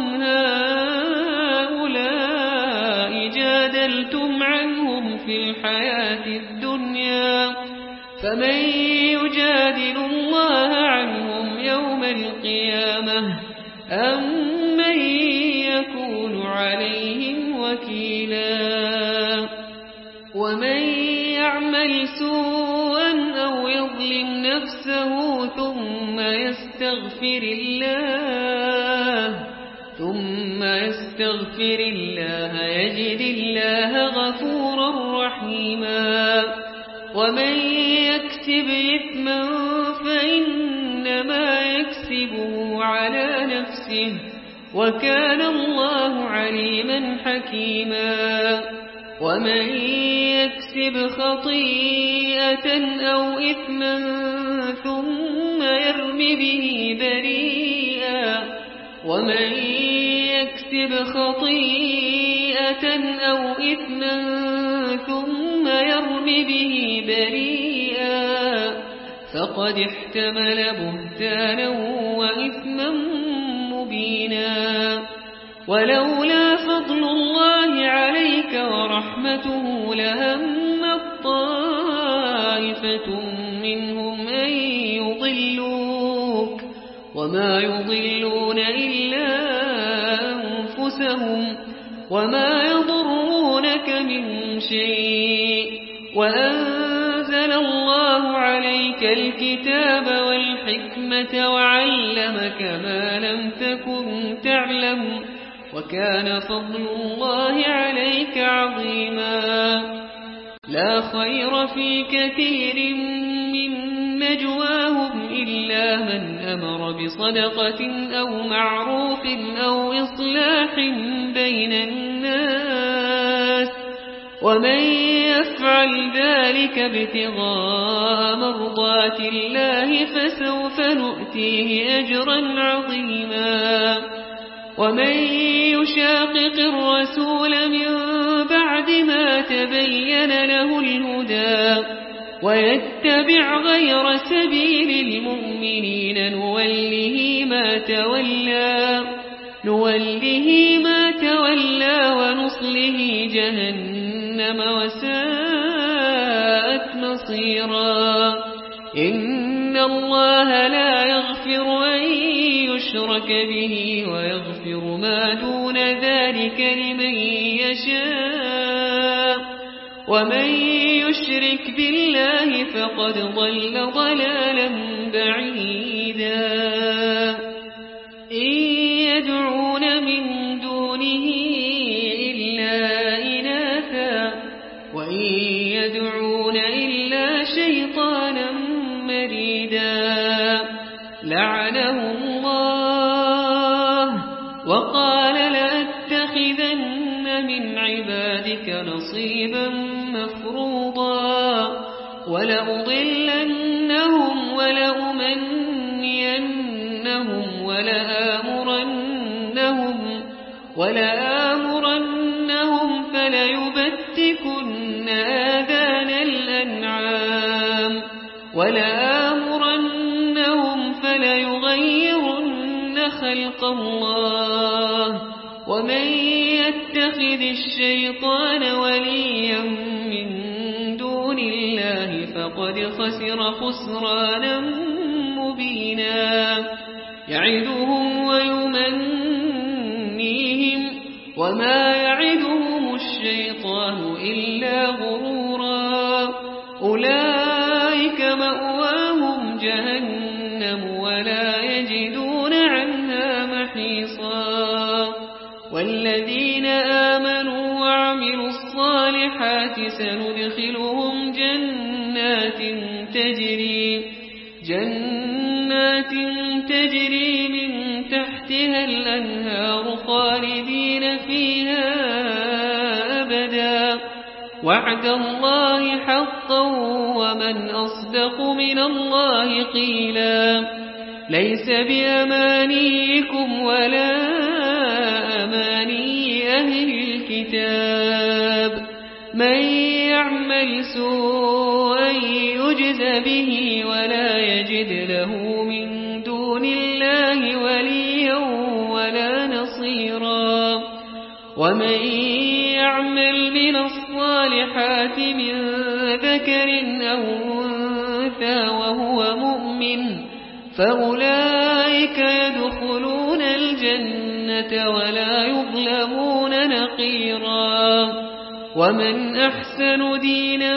هؤلاء جادلتم عنهم في الحياة الدنيا فمن يجادل الله عنهم يوم القيامة أم من يكون عليهم وكيلا ومن يعمل سوءا أو يظلم نفسه ثم يستغفر الله ثم يستغفر الله يجد الله غفورا رحيما ومن يكسب إثما فإنما يكسبه على نفسه وكان الله عليما حكيما ومن يكسب خطيئة أو إثما ثم يرم به بريئا ومن يكسب خطيئة أو إثما ثم يرم به بريئا فقد احتمل بهتانا وإثما مبينا ولولا فضل الله عليك ورحمته لهم طائفة منهم أن يضلوك وما يضلون إلا أنفسهم وما يضرونك من شيء وأنزل الله عليك الكتاب والحكمة وعلمك ما لم تكن تعلم وكان فضل الله عليك عظيما لا خير في كثير من نجواهم إلا من أمر بصدقة أو معروف أو إصلاح بين الناس ومن يفعل ذلك ابتغاء مرضات الله فسوف نؤتيه أجرا عظيما ومن يشاقق الرسول من بعد ما تبين له الهدى ويتبع غير سبيل المؤمنين نوله ما تولى نوله ما تولى ونصله جهنم وساءت مصيرا إن الله لا يغفر أن يشرك به ويغفر ما دون ذلك لمن يشاء ومن يشرك بالله فقد ضل ضلالا بعيدا إن يدعون من دونه إلا إناثا وإن يدعون إلا شيطانا مريدا لعنه الله وقال لأتخذن من عبادك نصيبا مفروضا ولأضلنهم ولأمنينهم ولآمرنهم ولآمرنهم فليبتكن آذان الأنعام ولآمرنهم فليغيرن خلق الله ومن يتخذ الشيطان وليا من دون الله فقد خسر خسرانا مبينا يعدهم ويمنيهم وما يعدهم الشيطان إلا غرورا أولئك مأواهم جهنم ولا يجدون عنها محيصا والذين آمنوا وعملوا الصالحات سندخلهم جنات تجري جنات تجري من تحتها الأنهار خالدين فيها أبدا وعد الله حقا ومن أصدق من الله قيلا ليس بأمانيكم ولا أماني أهل الكتاب من يعمل سوءا يجز به ولا يجد له من دون الله وليا ولا نصيرا ومن يعمل من الصالحات من ذكر أو أنثى وهو مؤمن فأولئك يدخلون الجنة ولا يظلمون نقيرا ومن أحسن دينا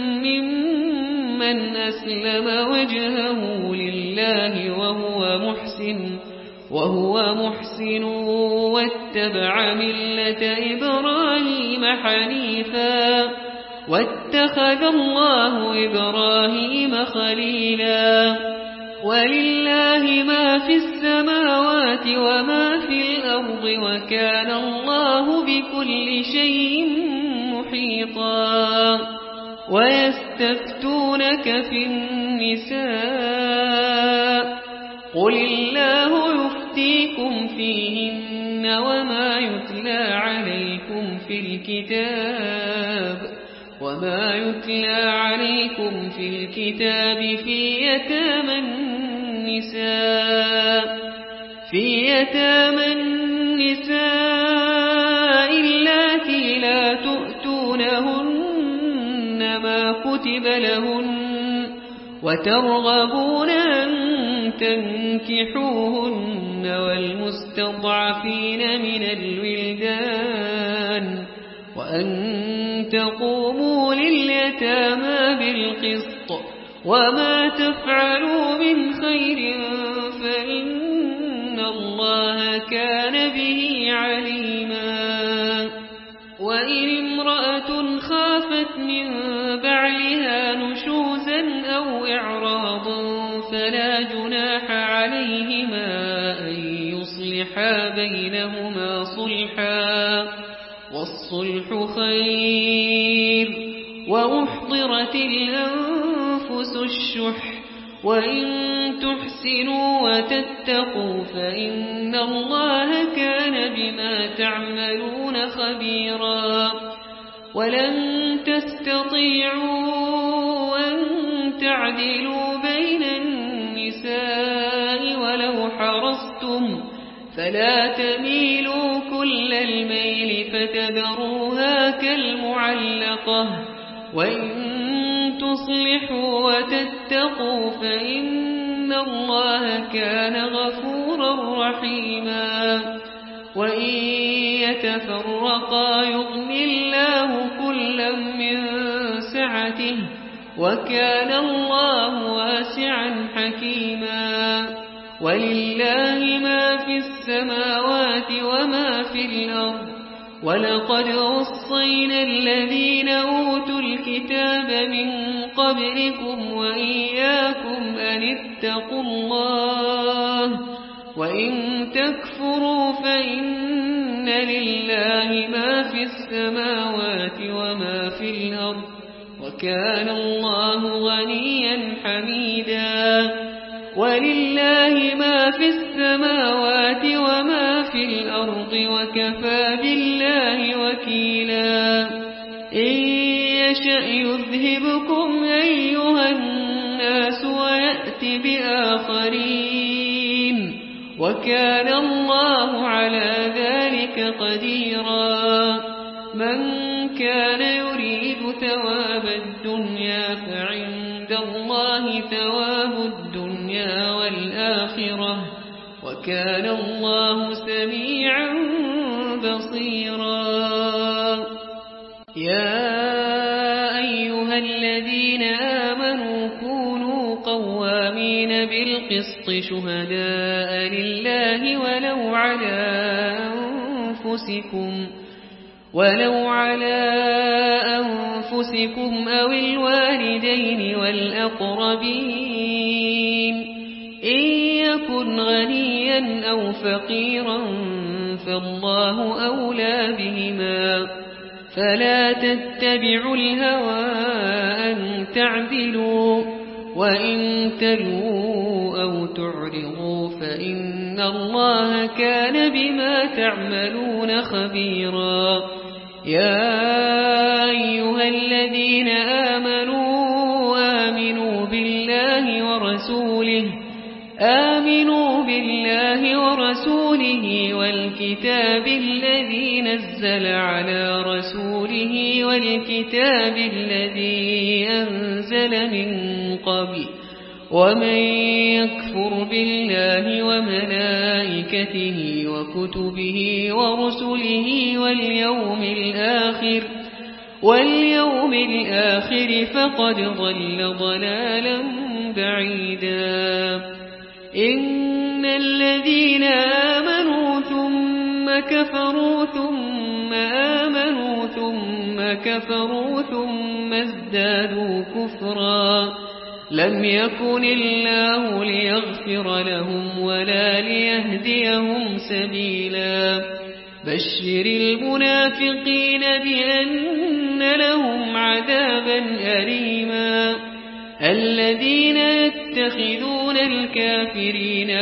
ممن أسلم وجهه لله وهو محسن وهو محسن واتبع ملة إبراهيم حنيفا واتخذ الله إبراهيم خليلا ولله ما في السماوات وما في الأرض وكان الله بكل شيء محيطا ويستفتونك في النساء قل الله يفتيكم فيهن وما يتلى عليكم في الكتاب وما يتلى عليكم في الكتاب في يتامى النساء في يتامى النساء اللاتي لا تؤتونهن ما كتب لهن وترغبون أن تنكحوهن والمستضعفين من الولدان وأن تقوموا لليتامى بالقسط وما تفعلوا من خير فإن الله كان به عليما وإن امرأة خافت من بعلها نشوزا أو إعراضا فلا جناح عليهما أن يصلحا بينهما صلحا والصلح خير وأحضرت الأنفس الشح وإن تحسنوا وتتقوا فإن الله كان بما تعملون خبيرا ولن تستطيعوا أن تعدلوا بين النساء ولو حرصتم فلا تميلوا كل الميل فتذروها كالمعلقة وإن تصلحوا وتتقوا فإن الله كان غفورا رحيما وإن يتفرقا يغن الله كلا من سعته وكان الله واسعا حكيما ولله ما في السماوات وما في الأرض ولقد وصينا الذين أوتوا الكتاب من قبلكم وإياكم أن اتقوا الله وإن تكفروا فإن لله ما في السماوات وما في الأرض وكان الله غنيا حميدا ولله ما في السماوات وما في الأرض وكفى بالله وكيلا إن يشأ يذهبكم أيها الناس ويأتي بآخرين وكان الله على ذلك قديرا من كان يريد ثواب الدنيا فعند الله ثواب الدنيا والآخرة وكان الله سميعا بصيرا يا أيها الذين آمنوا كونوا قوامين بالقسط شهداء لله ولو على أنفسكم ولو على أنفسكم أو الوالدين والأقربين إن يكن غنيا أو فقيرا فالله أولى بهما فلا تتبعوا الهوى أن تعدلوا وإن تلووا أو تعرضوا فإن الله كان بما تعملون خبيرا يا أيها الذين آمنوا آمنوا بالله ورسوله آمنوا بالله ورسوله والكتاب الذي نزل على رسوله والكتاب الذي أنزل من قبل ومن يكفر بالله وملائكته وكتبه ورسله واليوم الآخر واليوم الآخر فقد ضل ضلالا بعيدا إن الذين آمنوا ثم كفروا ثم آمنوا ثم كفروا ثم ازدادوا كفرا لم يكن الله ليغفر لهم ولا ليهديهم سبيلا بشر المنافقين بأن لهم عذابا أليما الذين يتخذون الكافرين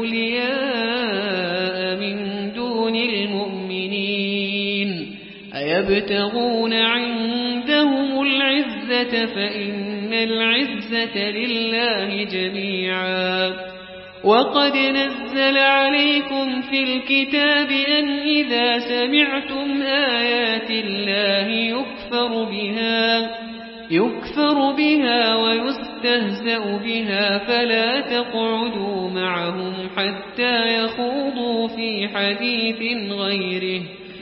أولياء من دون المؤمنين أيبتغون عندهم العزة فإن العزة لله جميعا وقد نزل عليكم في الكتاب أن إذا سمعتم آيات الله يكفر بها يكفر بها ويستهزأ بها فلا تقعدوا معهم حتى يخوضوا في حديث غيره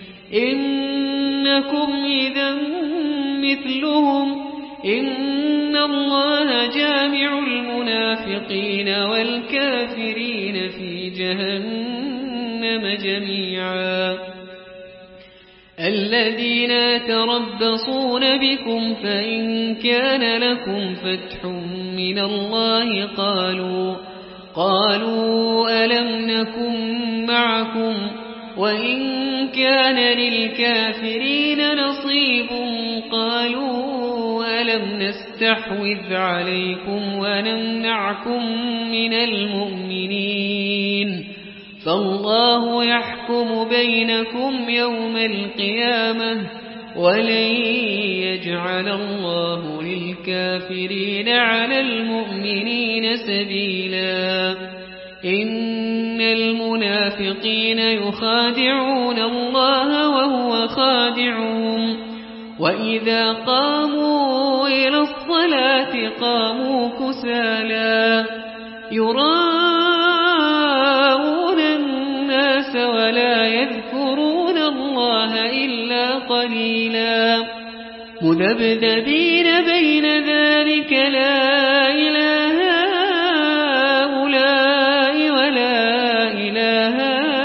إنكم إذا مثلهم إن الله جامع المنافقين والكافرين في جهنم جميعا الذين يتربصون بكم فإن كان لكم فتح من الله قالوا قالوا ألم نكن معكم وإن كان للكافرين نصيب قالوا ألم نستحوذ عليكم ونمنعكم من المؤمنين فالله يحكم بينكم يوم القيامة ولن يجعل الله للكافرين على المؤمنين سبيلا إن المنافقين يخادعون الله وهو خادعهم وإذا قاموا إلى الصلاة قاموا كسالى يراءون الناس ولا يذكرون الله إلا قليلا مذبذبين بين ذلك لا إله هؤلاء ولا إله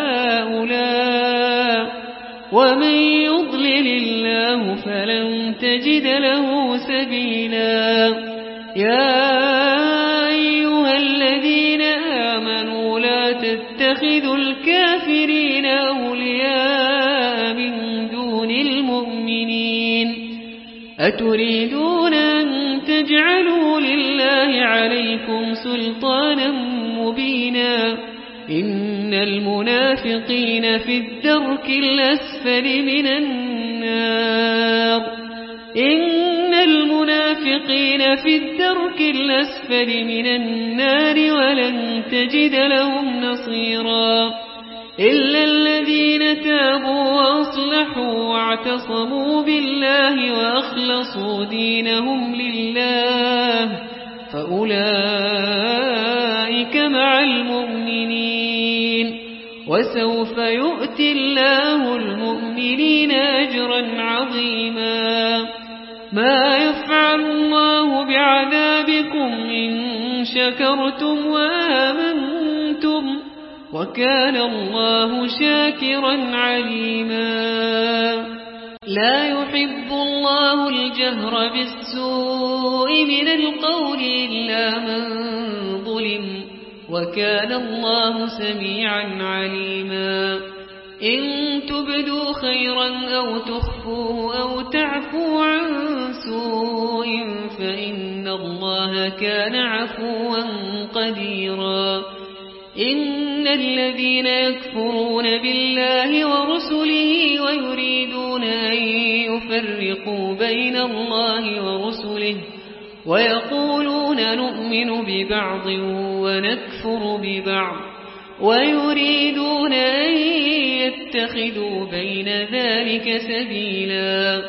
هؤلاء ومن يضلل الله فلن تجد له سبيلا يا أيها الذين آمنوا لا تتخذوا الكافرين أولياء من دون المؤمنين أتريدون أن تجعلوا لله عليكم سلطانا مبينا إن المنافقين في الدرك الأسفل من النار إن المنافقين في الدرك الأسفل من النار ولن تجد لهم نصيرا إلا الذين تابوا وأصلحوا واعتصموا بالله وأخلصوا دينهم لله فأولئك مع المؤمنين وسوف يؤتي الله المؤمنين أجرا عظيما ما يفعل الله بعذابكم إن شكرتم وآمنتم وكان الله شاكرا عليما لا يحب الله الجهر بالسوء من القول إلا من ظلم وكان الله سميعا عليما إن تبدوا خيرا أو تخفوه أو تعفوا عن سوء فإن الله كان عفوا قديرا إن الذين يكفرون بالله ورسله ويريدون أن يفرقوا بين الله ورسله ويقولون نؤمن ببعض ونكفر ببعض ويريدون أن يتخذوا بين ذلك سبيلا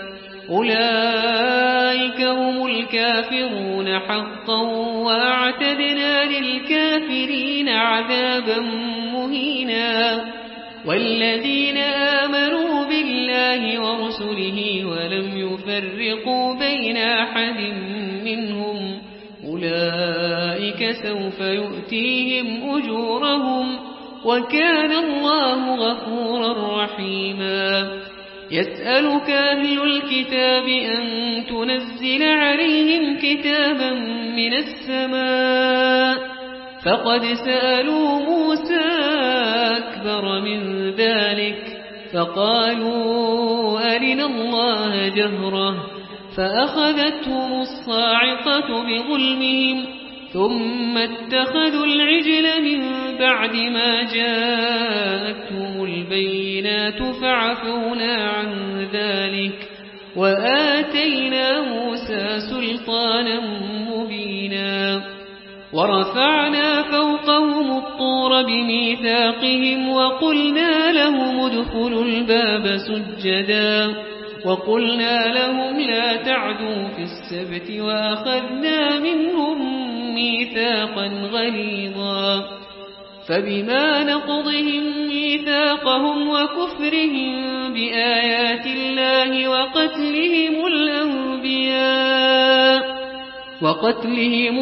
أولئك هم الكافرون حقا وأعتدنا للكافرين عذابا مهينا والذين آمنوا بالله ورسله ولم يفرقوا بين أحد منهم أولئك سوف يؤتيهم أجورهم وكان الله غفورا رحيما يسألك أهل الكتاب أن تنزل عليهم كتابا من السماء فقد سألوا موسى أكبر من ذلك فقالوا أرنا الله جهرة فأخذتهم الصاعقة بظلمهم ثم اتخذوا العجل من بعد ما جاءتهم البينات فعفونا عن ذلك وآتينا موسى سلطانا مبينا ورفعنا فوقهم الطور بميثاقهم وقلنا لهم ادخلوا الباب سجدا وقلنا لهم لا تعدوا في السبت وأخذنا منهم ميثاقا غليظا فبما نقضهم ميثاقهم وكفرهم بآيات الله وقتلهم الأنبياء وقتلهم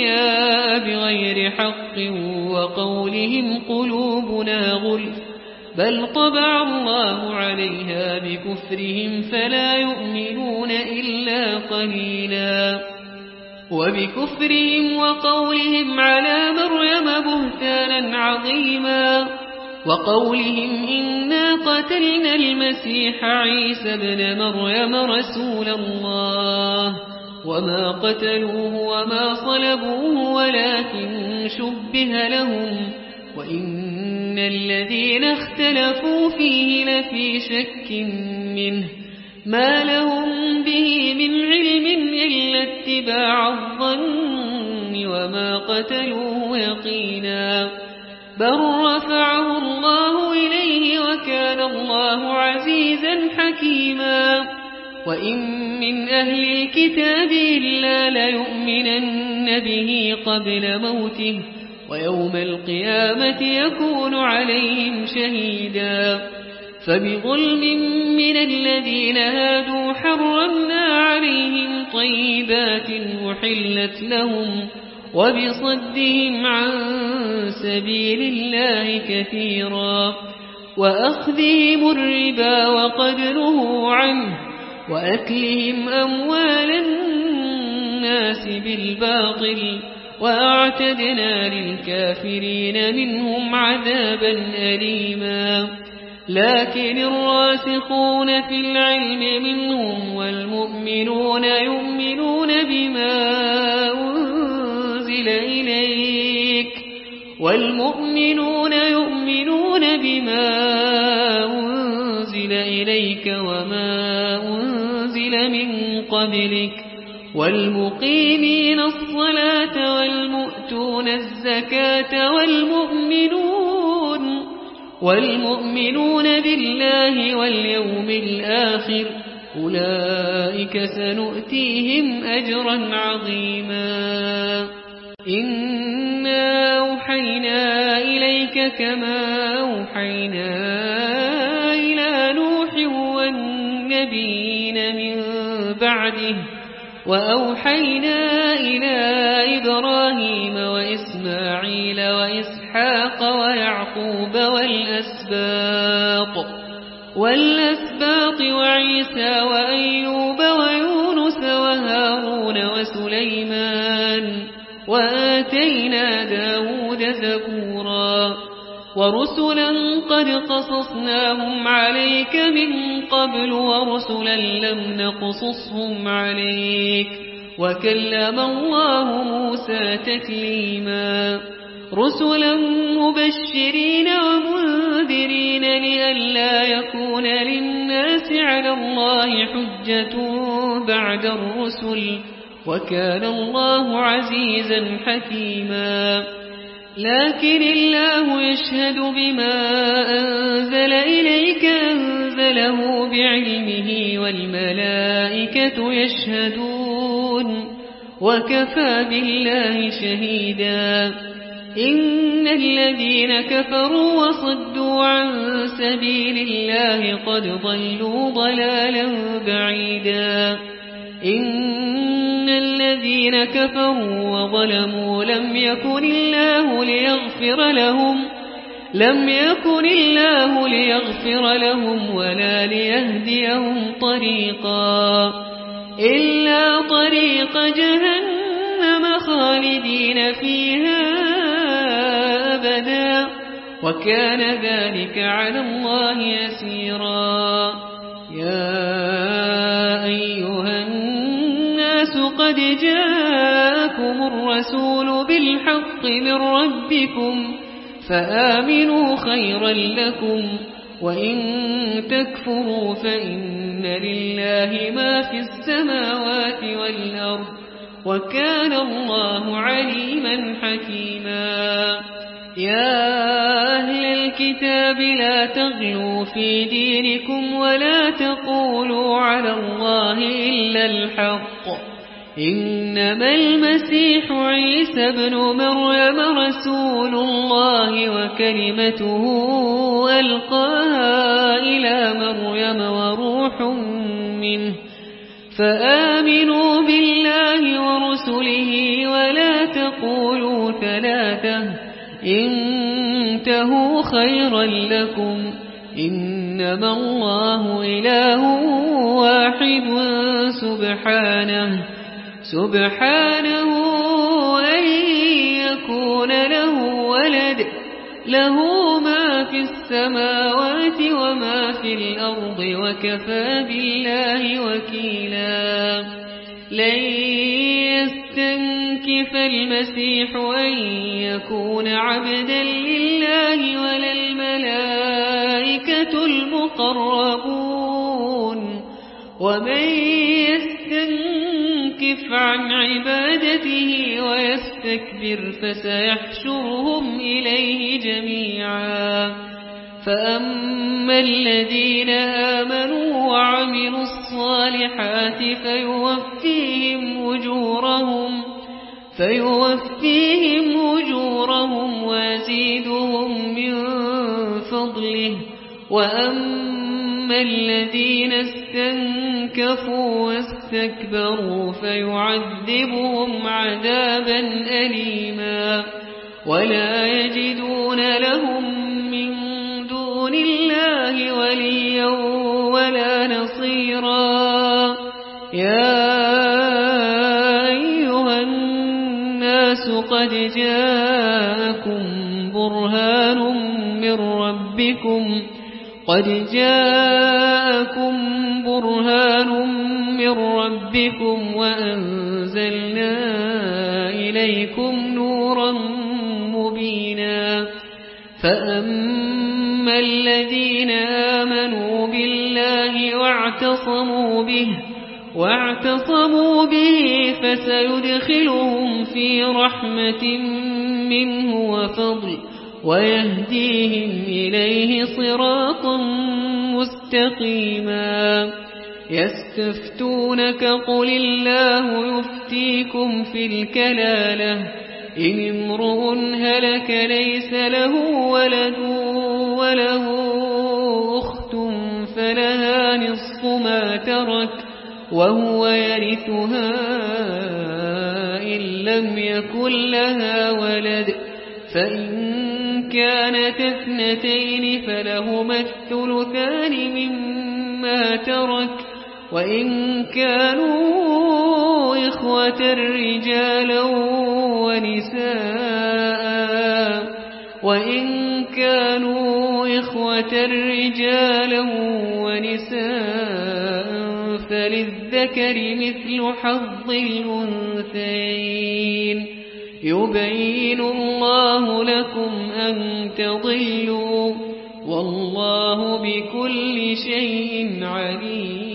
الأنبياء بغير حق وقولهم قلوبنا غلف بل طبع الله عليها بكفرهم فلا يؤمنون إلا قليلا وبكفرهم وقولهم على مريم بهتانا عظيما وقولهم إنا قتلنا المسيح عيسى ابن مريم رسول الله وما قتلوه وما صلبوه ولكن شبه لهم وإن الذين اختلفوا فيه لفي شك منه ما لهم به من علم إلا اتباع الظن وما قتلوه يقينا بل رفعه الله إليه وكان الله عزيزا حكيما وإن من أهل الكتاب إلا ليؤمنن به قبل موته ويوم القيامة يكون عليهم شهيدا فبظلم من الذين هادوا حرمنا عليهم طيبات أحلت لهم وبصدهم عن سبيل الله كثيرا وأخذهم الربا وقد نهوا عنه وأكلهم أموال الناس بالباطل وأعتدنا للكافرين منهم عذابا أليما لكن الراسخون في العلم منهم والمؤمنون يؤمنون بما أنزل إليك والمؤمنون يؤمنون بما أنزل إليك وما أنزل من قبلك والمقيمين الصلاة والمؤتون الزكاة والمؤمنون والمؤمنون بالله واليوم الآخر أولئك سنؤتيهم أجرا عظيما إنا أوحينا إليك كما أوحينا إلى نوح والنبيين من بعده وأوحينا إلى إبراهيم وإسماعيل وإسحاق ويعقوب والأسباط والأسباط وعيسى وأيوب ويونس وهارون وسليمان وآتينا داود زبورا ورسلا قد قصصناهم عليك من قبل ورسلا لم نقصصهم عليك وكلم الله موسى تكليما رسلا مبشرين ومنذرين لئلا يكون للناس على الله حجة بعد الرسل وكان الله عزيزا حكيما لكن الله يشهد بما أنزل إليك أنزله بعلمه والملائكة يشهدون وكفى بالله شهيدا إن الذين كفروا وصدوا عن سبيل الله قد ضلوا ضلالا بعيدا إن الذين كفروا وظلموا لم يكن الله ليغفر لهم لم يكن الله ليغفر لهم ولا ليهديهم طريقا إلا طريق جهنم خالدين فيها أبدا وكان ذلك على الله يسيرا يا أيها الناس قد جاءكم الرسول بالحق من ربكم فآمنوا خيرا لكم وإن تكفروا فإن لله ما في السماوات والأرض وكان الله عليما حكيما يا أهل الكتاب لا تغلوا في دينكم ولا تقولوا على الله إلا الحق إنما المسيح عيسى ابن مريم رسول الله وكلمته ألقاها إلى مريم وروح منه فآمنوا بالله ورسله ولا تقولوا ثلاثة انتهوا خيرا لكم إنما الله إله واحد سبحانه سبحانه أن يكون له ولد له ما في السماوات وما في الأرض وكفى بالله وكيلا لن يستنكف المسيح أن يكون عبدا لله ولا الملائكة المقربون ومن يستنكف عن عبادته ويستكبر فسيحشرهم إليه جميعا فأما الذين آمنوا وعملوا الصالحات فيوفيهم أجورهم فيوفيهم أجورهم ويزيدهم من فضله وأما الذين استنكفوا واستكبروا فيعذبهم عذابا أليما ولا يجدون لهم من دون الله وليا ولا نصيرا يا أيها الناس قد جاءكم برهان من ربكم قد جاءكم برهان من ربكم وأنزلنا إليكم نورا مبينا فأما الذين آمنوا بالله واعتصموا به واعتصموا به فسيدخلهم في رحمة منه وفضل ويهديهم إليه صراطا مستقيما يستفتونك قل الله يفتيكم في الكلالة إن امرؤ هلك ليس له ولد وله أخت فلها نصف ما ترك وهو يرثها إن لم يكن لها ولد فإن كانت اثنتين فلهما الثلثان مما ترك وإن كانوا إخوة رجالا ونساء وإن كانوا إخوة رجالا ونساء فللذكر مثل حظ الأنثيين يبين الله لكم أن تضلوا والله بكل شيء عليم